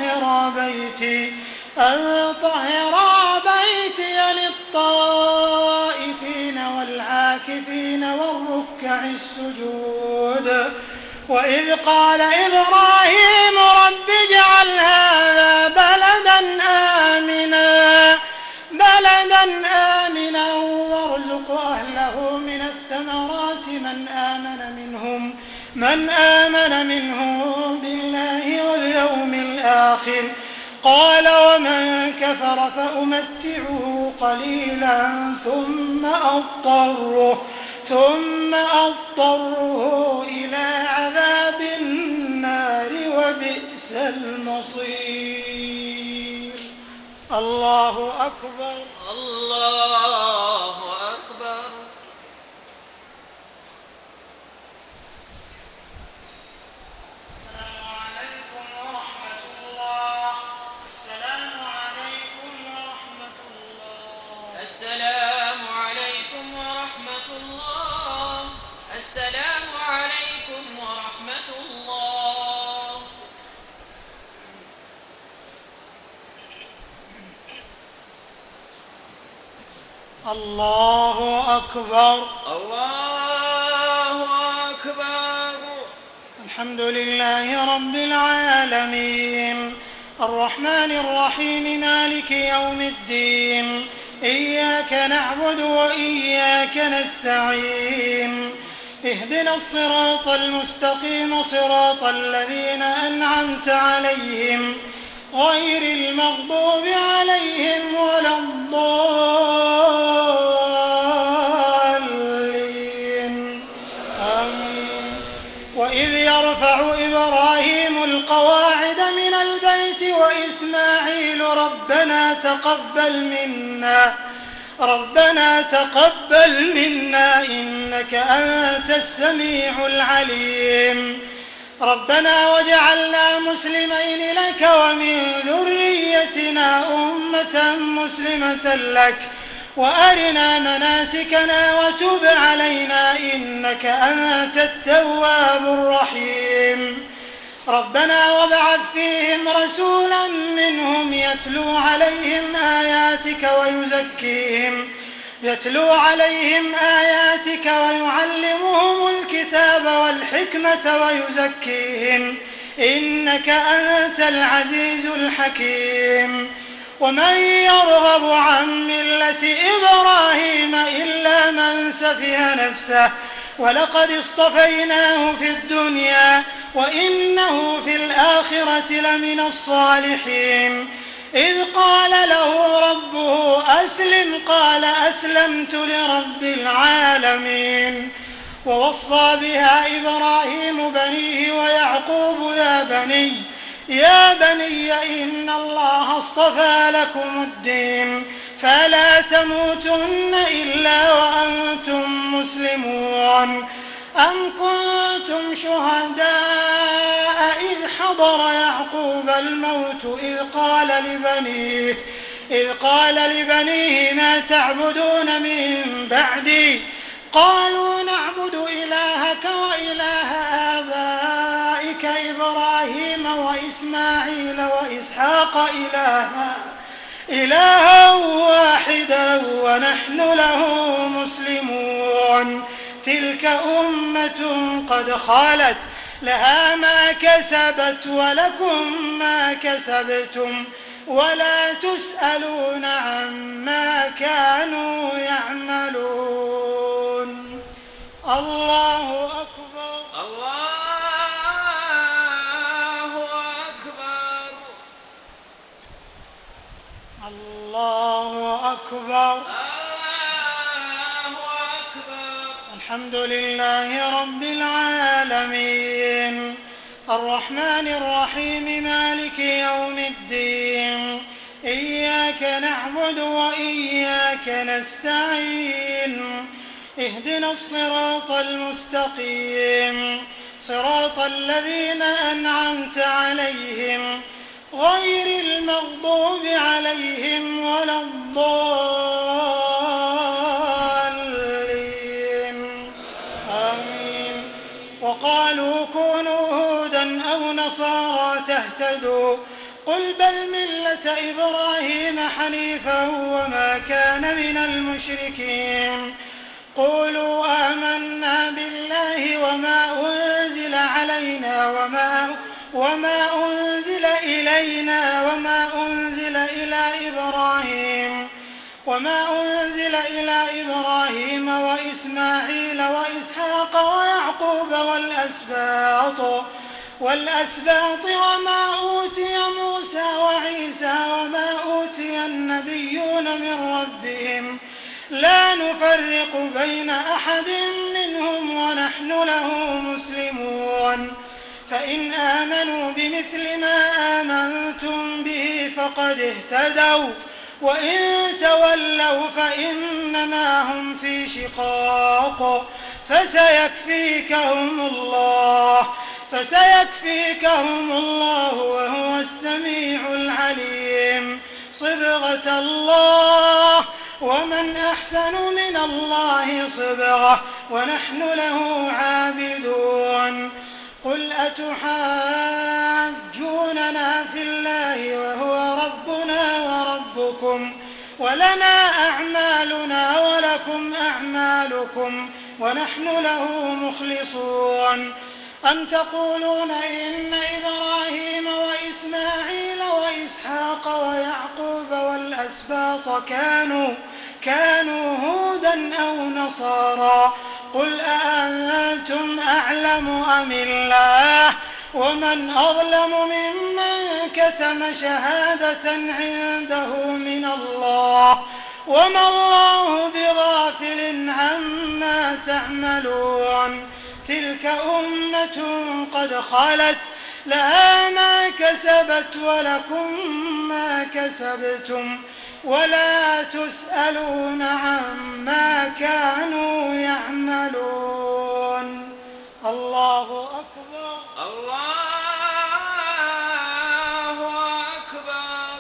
طهرا بيتي للطائفين والعاكفين والركع السجود. وإذ قال إبراهيم رب اجعل هذا بلدا آمنا وارزق أهله من الثمرات من آمن منهم بالله واليوم الآخر قال ومن كفر فأمتعه قليلا ثم أضطره إلى عذاب النار وبئس المصير. الله أكبر. الله أكبر. السلام عليكم ورحمة الله. السلام عليكم ورحمة الله. السلام عليكم ورحمة الله. السلام عليكم ورحمة الله. الله أكبر. الله أكبر. الحمد لله رب العالمين الرحمن الرحيم مالك يوم الدين إياك نعبد وإياك نستعين اهدنا الصراط المستقيم صراط الذين أنعمت عليهم غير المغضوب عليهم ولا الضالين آمين. وإذ يرفع إبراهيم القواعد من البيت وإسماعيل ربنا تقبل منا إنك أنت السميع العليم ربنا واجعلنا مسلمين لك ومن ذريتنا أمة مسلمة لك وأرنا مناسكنا وتب علينا إنك أنت التواب الرحيم ربنا وابعث فيهم رسولا منهم يتلو عليهم آياتك ويعلمهم الكتاب والحكمة ويزكيهم إنك أنت العزيز الحكيم ومن يرغب عن ملة إبراهيم إلا من سفه نفسه ولقد اصطفيناه في الدنيا وإنه في الآخرة لمن الصالحين إذ قال له ربه أسلم قال أسلمت لرب العالمين ووصى بها إبراهيم بنيه ويعقوب يا بني إن الله اصطفى لكم الدين فلا تموتن إلا وأنتم مسلمون أم كنتم شهداء إذ حضر يعقوب الموت إذ قال لبنيه ما تعبدون من بعدي قالوا نعبد إلهك وإله آبائك إبراهيم وإسماعيل وإسحاق إلها واحدا ونحن له مسلمون تلك أمة قد خالت لها ما كسبت ولكم ما كسبتم ولا تسألون عما كانوا يعملون. الله أكبر. الله أكبر. الله أكبر. الله أكبر. الحمد لله رب العالمين الرحمن الرحيم مالك يوم الدين إياك نعبد وإياك نستعين اهدنا الصراط المستقيم صراط الذين أنعمت عليهم غير المغضوب عليهم ولا الضالين آمين. وقالوا كونوا هودا أو نصارى تهتدوا قل بل ملة إبراهيم حنيفا وما كان من المشركين قولوا آمنا بالله وما أنزل علينا وما أنزل إلينا وما أنزل إلى إبراهيم وإسماعيل وإسحاق ويعقوب والأسباط وما أوتي موسى وعيسى وعيسى وما أوتي النبيون من ربهم لا نفرق بين أحد منهم ونحن له مسلمون فإن آمنوا بمثل ما آمنتم به فقد اهتدوا وإن تولوا فإنما هم في شقاق فسيكفيكهم الله وهو السميع العليم صبغة الله ومن أحسن من الله صبغة ونحن له عابدون قل أتحاجوننا في الله وهو ربنا وربكم ولنا أعمالنا ولكم أعمالكم ونحن له مخلصون أم تقولون إن إبراهيم وإسماعيل وإسحاق ويعقوب والأسباط كانوا هودا أو نصارى قل أأنتم أعلم أم الله ومن أظلم ممن كتم شهادة عنده من الله وما الله بغافل عما تعملون تلك أمة قد خلت لها ما كسبت ولكم ما كسبتم ولا تسألون عما كانوا يعملون الله أكبر الله أكبر.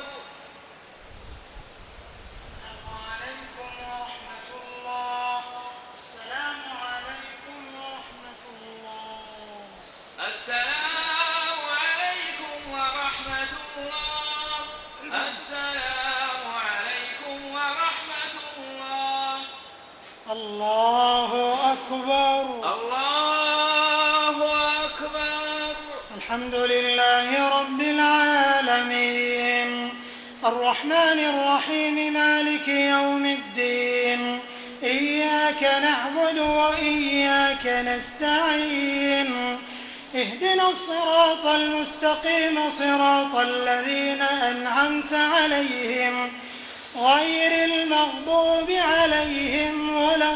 السلام عليكم ورحمة الله. السلام عليكم ورحمة الله. السلام عليكم ورحمة الله. السلام عليكم ورحمة الله. الله أكبر. الله أكبر. الحمد لله رب العالمين الرحمن الرحيم مالك يوم الدين إياك نعبد وإياك نستعين اهدنا الصراط المستقيم صراط الذين أنعمت عليهم غير المغضوب عليهم ولا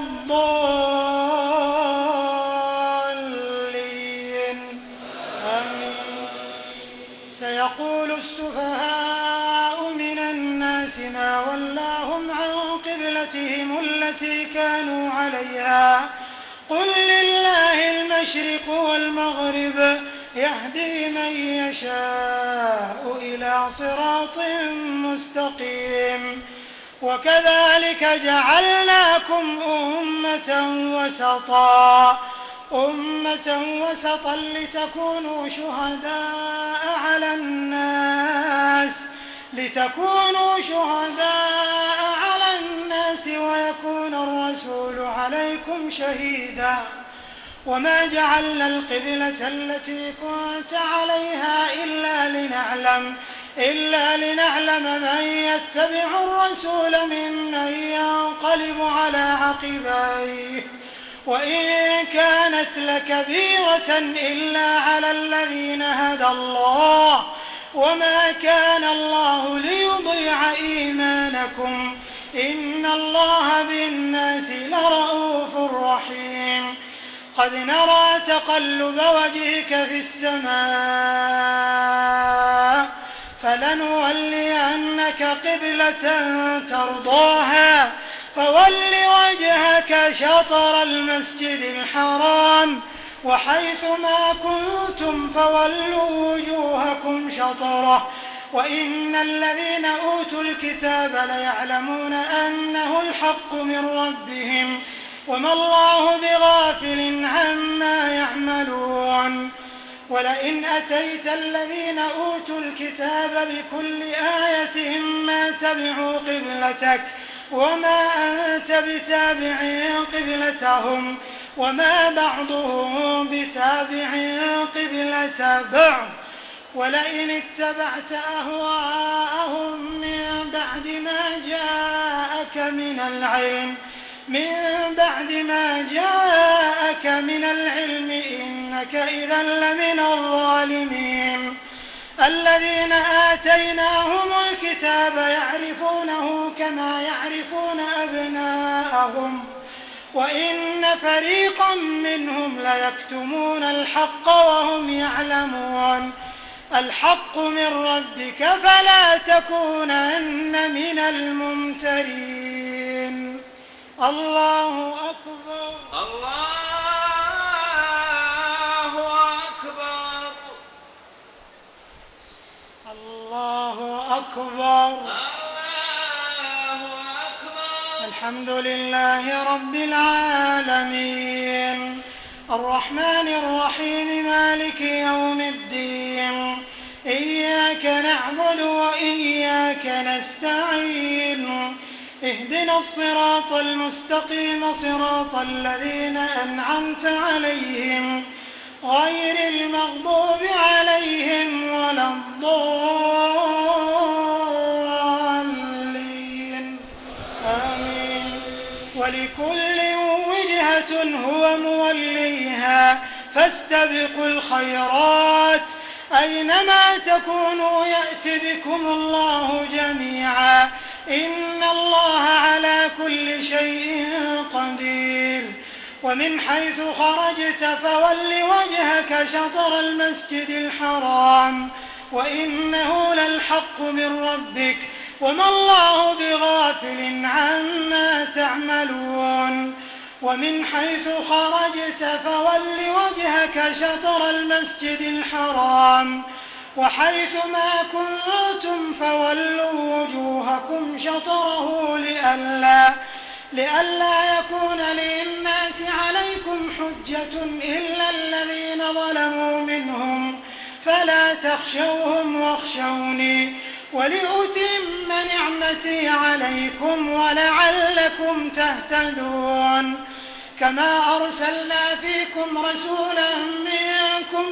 الضالين آمين. سيقول السفهاء من الناس ما ولاهم عن قبلتهم التي كانوا عليها قل لله المشرق والمغرب يهدي من يشاء إلى صراط مستقيم وكذلك جعلناكم أمة وسطا لتكونوا شهداء على الناس ويكون الرسول عليكم شهيدا وما جعلنا القبلة التي كنت عليها إلا لنعلم من يتبع الرسول ممن ينقلب على عقبيه وإن كانت لكبيرة إلا على الذين هدى الله وما كان الله ليضيع إيمانكم إن الله بالناس لرءوف رحيم قد نرى تقلب وجهك في السماء فلنولينك قبلة ترضاها فول وجهك شطر المسجد الحرام وحيث ما كنتم فولوا وجوهكم شطره وإن الذين أوتوا الكتاب ليعلمون أنه الحق من ربهم وما الله بغافل عما يعملون ولئن أتيت الذين أوتوا الكتاب بكل آية ما تبعوا قبلتك وما أنت بتابع قبلتهم وما بعضهم بتابع قبلة بعض ولئن اتبعت أهواءهم من بعد ما جاءك من العلم إنك إذا لمن الظالمين الذين آتيناهم الكتاب يعرفونه كما يعرفون أبناءهم وإن فريقا منهم ليكتمون الحق وهم يعلمون الحق من ربك فلا تكونن من الممترين. الله أكبر. الله أكبر. الله أكبر. الله أكبر. الحمد لله رب العالمين الرحمن الرحيم مالك يوم الدين إياك نعبد وإياك نستعين اهدنا الصراط المستقيم صراط الذين أنعمت عليهم غير المغضوب عليهم ولا الضالين آمين. ولكل وجهة هو موليها فاستبقوا الخيرات أينما تكونوا يأت بكم الله جميعا إن الله على كل شيء قدير. ومن حيث خرجت فول وجهك شطر المسجد الحرام وإنه للحق من ربك وما الله بغافل عما تعملون. ومن حيث خرجت فول وجهك شطر المسجد الحرام وحيث ما كنتم فولوا وجوهكم شطره لئلا يكون للناس عليكم حجة إلا الذين ظلموا منهم فلا تخشوهم واخشوني ولأتم نعمتي عليكم ولعلكم تهتدون. كما أرسلنا فيكم رسولا منكم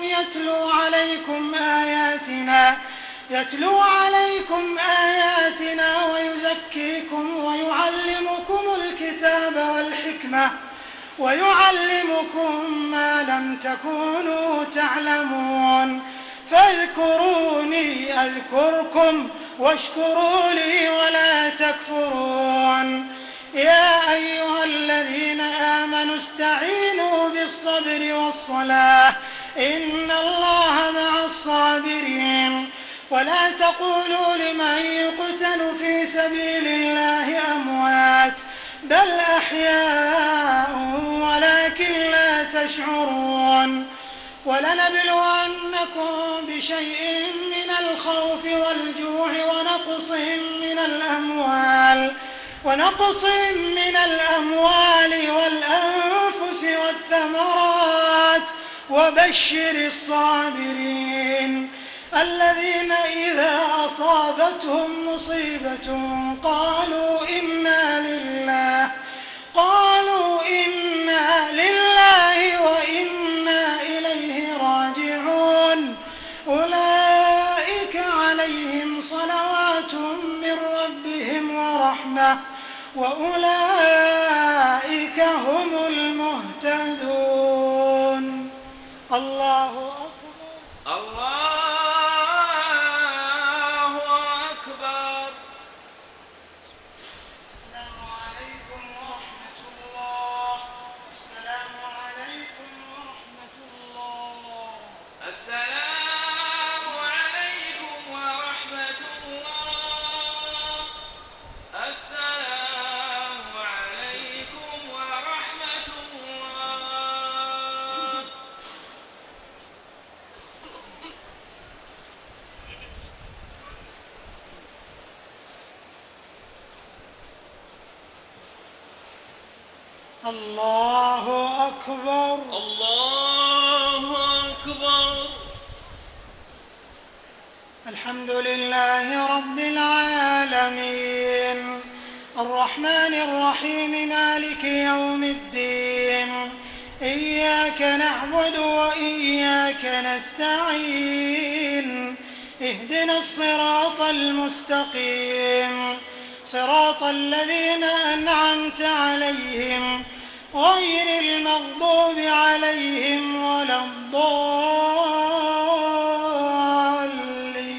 يتلو عليكم آياتنا ويزكيكم ويعلمكم الكتاب والحكمة ويعلمكم ما لم تكونوا تعلمون فاذكروني أذكركم واشكروا لي ولا تكفرون. يا أيها الذين آمنوا استعينوا بالصبر والصلاة إن الله مع الصابرين. ولا تقولوا لمن يقتل في سبيل الله أموات بل أحياء ولكن لا تشعرون. ولنبلونكم بشيء من الخوف والجوع ونقص من الأموال والأنفس والثمرات وبشر الصابرين الذين إذا أصابتهم مصيبة قالوا إنا لله وإنا إليه راجعون. أولئك عليهم صلوات من ربهم ورحمة وأولئك هم المهتدون. الله أكبر. الله أكبر. السلام عليكم ورحمة الله. السلام عليكم ورحمة الله. السلام عليكم ورحمة الله. السلام عليكم ورحمة الله. الله أكبر. الله أكبر. الحمد لله رب العالمين الرحمن الرحيم مالك يوم الدين إياك نعبد وإياك نستعين اهدنا الصراط المستقيم صراط الذين أنعمت عليهم غير المغضوب عليهم ولا الضالين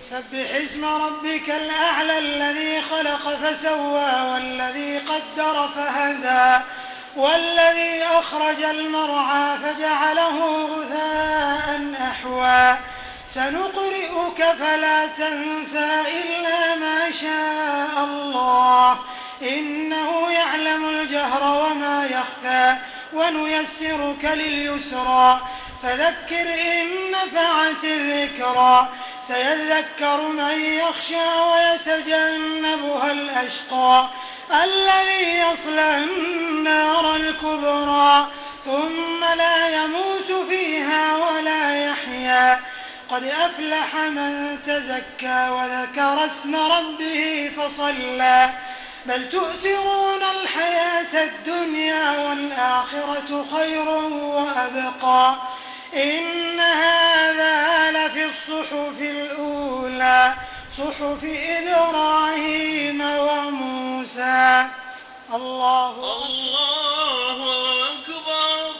سبح اسم ربك الأعلى الذي خلق فسوى والذي قدر فهدى والذي أخرج المرعى فجعله غثاء أحوى سنقرئك فلا تنسى إلا ما شاء الله إنه يعلم الجهر وما يخفى ونيسرك لليسرى فذكر إن نفعت الذكرى سيذكر من يخشى ويتجنبها الأشقى الذي يصلى النار الكبرى ثم لا يموت فيها ولا يحيا قد أفلح من تزكى وذكر اسم ربه فصلى بل تؤثرون الحياة الدنيا والآخرة خير وأبقى إن هذا لفي الصحف الأولى صحف إبراهيم وموسى. الله أكبر.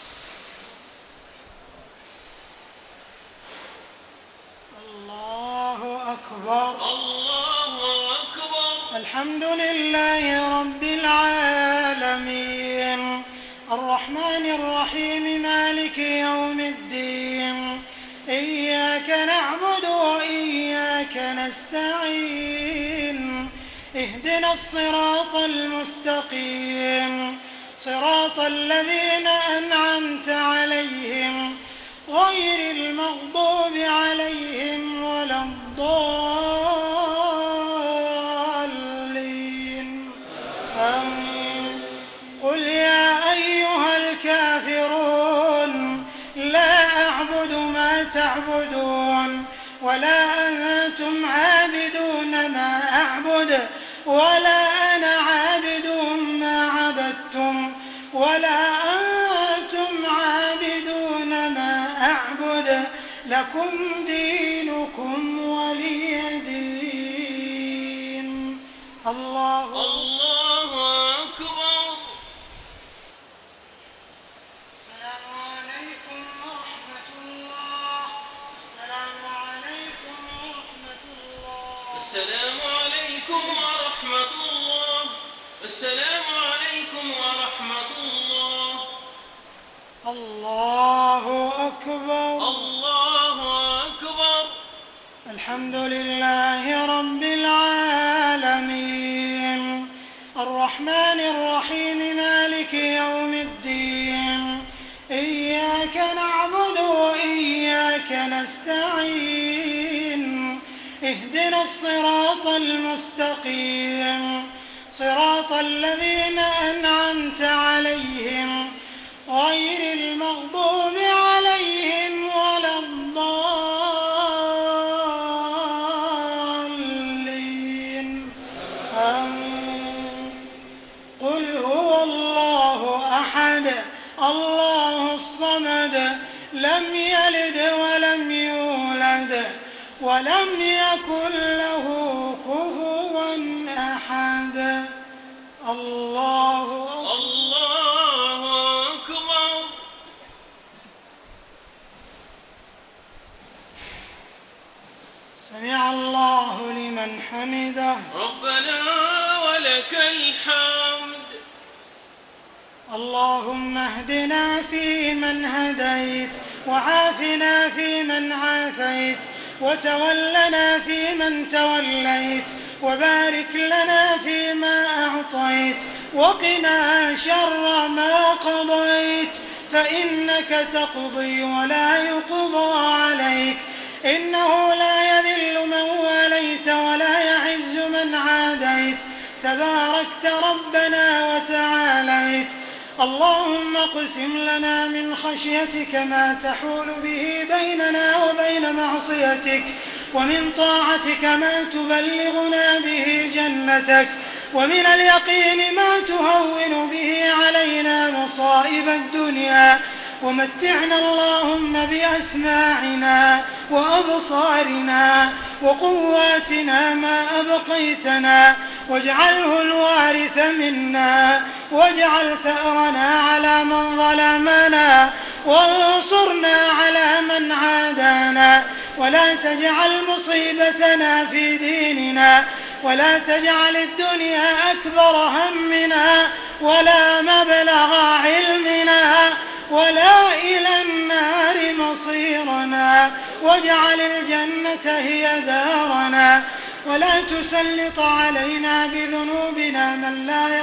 الله أكبر. الله أكبر. الحمد لله رب العالمين الرحمن الرحيم مالك يوم الدين إياك نعبد وإياك نستعين اهدنا الصراط المستقيم صراط الذين أنعمت عليهم غير المغضوب عليهم ولا الضالين آمين. قل يا أيها الكافرون لا أعبد ما تعبدون ولا أنتم عابدون ما أعبد ولا أنا عابد ما عبدتم ولا أنتم عابدون ما أعبد لكم دينكم ولي دين. الله أكبر. السلام عليكم ورحمة الله. السلام عليكم ورحمة الله. السلام عليكم ورحمة الله. السلام عليكم ورحمة الله. الله أكبر. الله أكبر. الحمد لله رب العالمين الرحمن الرحيم مالك يوم الدين إياك نعبد وإياك نستعين اهدنا الصراط المستقيم صراط الذين أنعمت عليهم غير المغضوب عليهم ولا الضالين آمين. قل هو الله أحد الله الصمد لم يلد ولم يولد ولم يكن له كفوا أحد. الله أكبر. سمع الله لمن حمده. ربنا ولك الحمد. اللهم اهدنا فيمن هديت وعافنا فيمن عافيت وتولنا فيمن توليت وبارك لنا فيما أعطيت وقنا شر ما قضيت فإنك تقضي ولا يقضى عليك إنه لا يذل من واليت ولا يعز من عاديت تباركت ربنا وتعاليت. اللهم اقسم لنا من خشيتك ما تحول به بيننا وبين معصيتك ومن طاعتك ما تبلغنا به جنتك ومن اليقين ما تهون به علينا مصائب الدنيا ومتعنا اللهم بأسماعنا وأبصارنا وقواتنا ما أبقيتنا، واجعله الوارث منا، واجعل ثأرنا على من ظلمنا، وانصرنا على من عادانا، ولا تجعل مصيبتنا في ديننا، ولا تجعل الدنيا أكبر همنا ولا مبلغ علمنا ولا إلى النار مصيرنا، واجعل الجنة هي دارنا، ولا تسلط علينا بذنوبنا من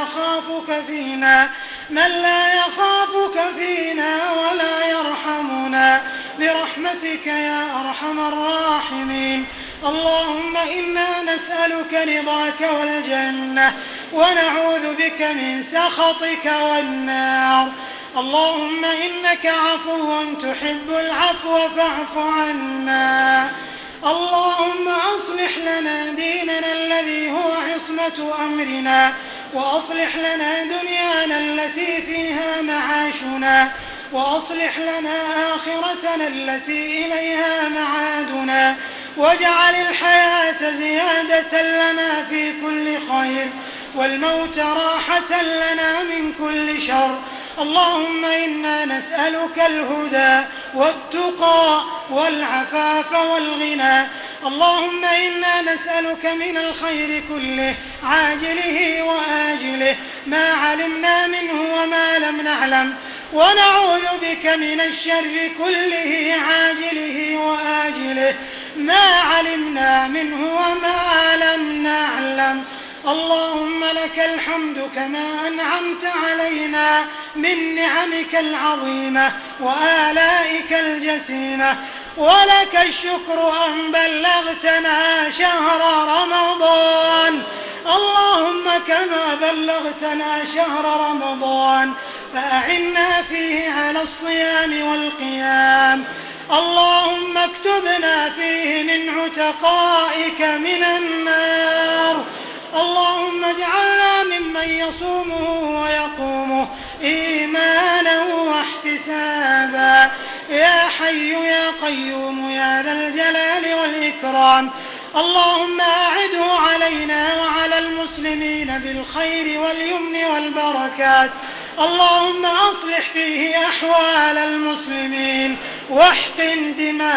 لا يخافك فينا ولا يرحمنا برحمتك يا أرحم الراحمين. اللهم إنا نسألك رضاك والجنة، ونعوذ بك من سخطك والنار. اللهم إنك عفو تحب العفو فاعف عنا. اللهم أصلح لنا ديننا الذي هو عصمة أمرنا، وأصلح لنا دنيانا التي فيها معاشنا، وأصلح لنا آخرتنا التي إليها معادنا، واجعل الحياة زيادة لنا في كل خير، والموت راحة لنا من كل شر. اللهم إنا نسألك الهدى والتقى والعفاف والغنى. اللهم إنا نسألك من الخير كله عاجله وآجله ما علمنا منه وما لم نعلم، ونعوذ بك من الشر كله عاجله وآجله ما علمنا منه وما لم نعلم. اللهم لك الحمد كما أنعمت علينا من نعمك العظيمة وآلائك الجسيمة، ولك الشكر أن بلغتنا شهر رمضان. اللهم كما بلغتنا شهر رمضان فأعنا فيه على الصيام والقيام. اللهم اكتبنا فيه من عتقائك من النار. اللهم اجعلنا ممن يصومه ويقومه إيمانا واحتسابا يا حي يا قيوم يا ذا الجلال والإكرام. اللهم أعده علينا وعلى المسلمين بالخير واليمن والبركات. اللهم أصلح فيه أحوال المسلمين، واحقن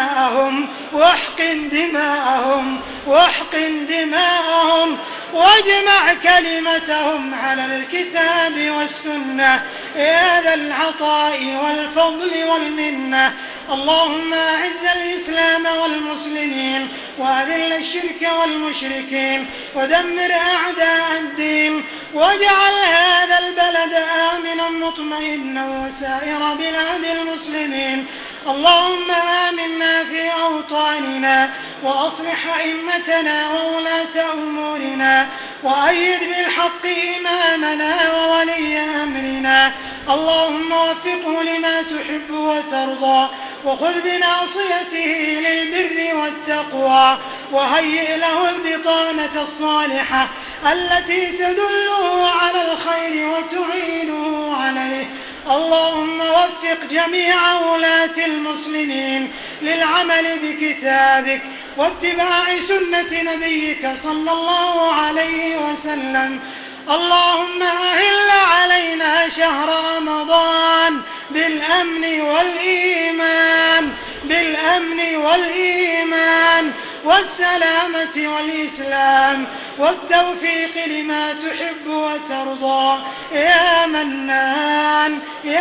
دماءهم واجمع كلمتهم على الكتاب والسنة يا ذا العطاء والفضل والمنة. اللهم أعز الإسلام والمسلمين، وأذل الشرك والمشركين، ودمر أعداء الدين، واجعل هذا البلد آمنا مطمئنا وسائر بلاد المسلمين. اللهم آمنا في أوطاننا، وأصلح أئمتنا وولاة أمورنا، وأيد بالحق إمامنا وولي أمرنا. اللهم وفقه لما تحب وترضى، وخذ بناصيته للبر والتقوى، وهيئ له البطانة الصالحة التي تدله على الخير وتعينه عليه. اللهم وفق جميع ولاة المسلمين للعمل بكتابك واتباع سنة نبيك صلى الله عليه وسلم. اللهم أهل علينا شهر رمضان بالأمن والإيمان والسلامة والإسلام والتوفيق لما تحب وترضى يا منان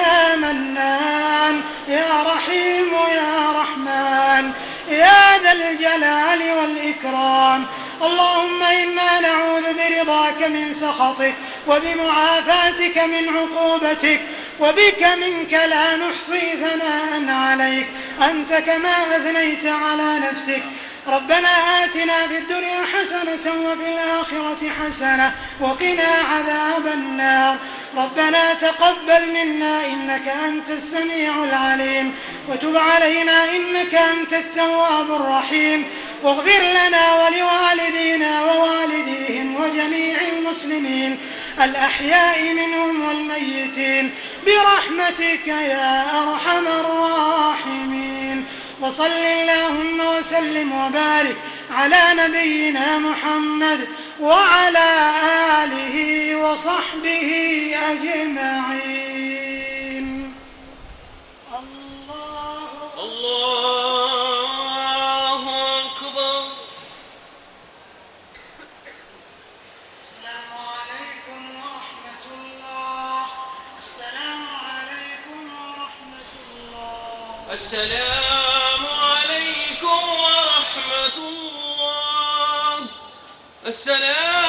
يا رحيم يا رحمن يا ذا الجلال والإكرام. اللهم إنا نعوذ برضاك من سخطك، وبمعافاتك من عقوبتك، وبك منك لا نحصي ثناء عليك أنت كما أثنيت على نفسك. ربنا آتنا في الدنيا حسنة وفي الآخرة حسنة وقنا عذاب النار. ربنا تقبل منا إنك أنت السميع العليم، وتب علينا إنك أنت التواب الرحيم، واغفر لنا ولوالدينا ووالديهم وجميع المسلمين الأحياء منهم والميتين برحمتك يا أرحم الراحمين. وصل اللهم وسلم وبارك على نبينا محمد وعلى آله وصحبه أجمعين. الله أكبر. السلام عليكم ورحمة الله. السلام عليكم ورحمة الله. السلام عليكم ورحمة الله. السلام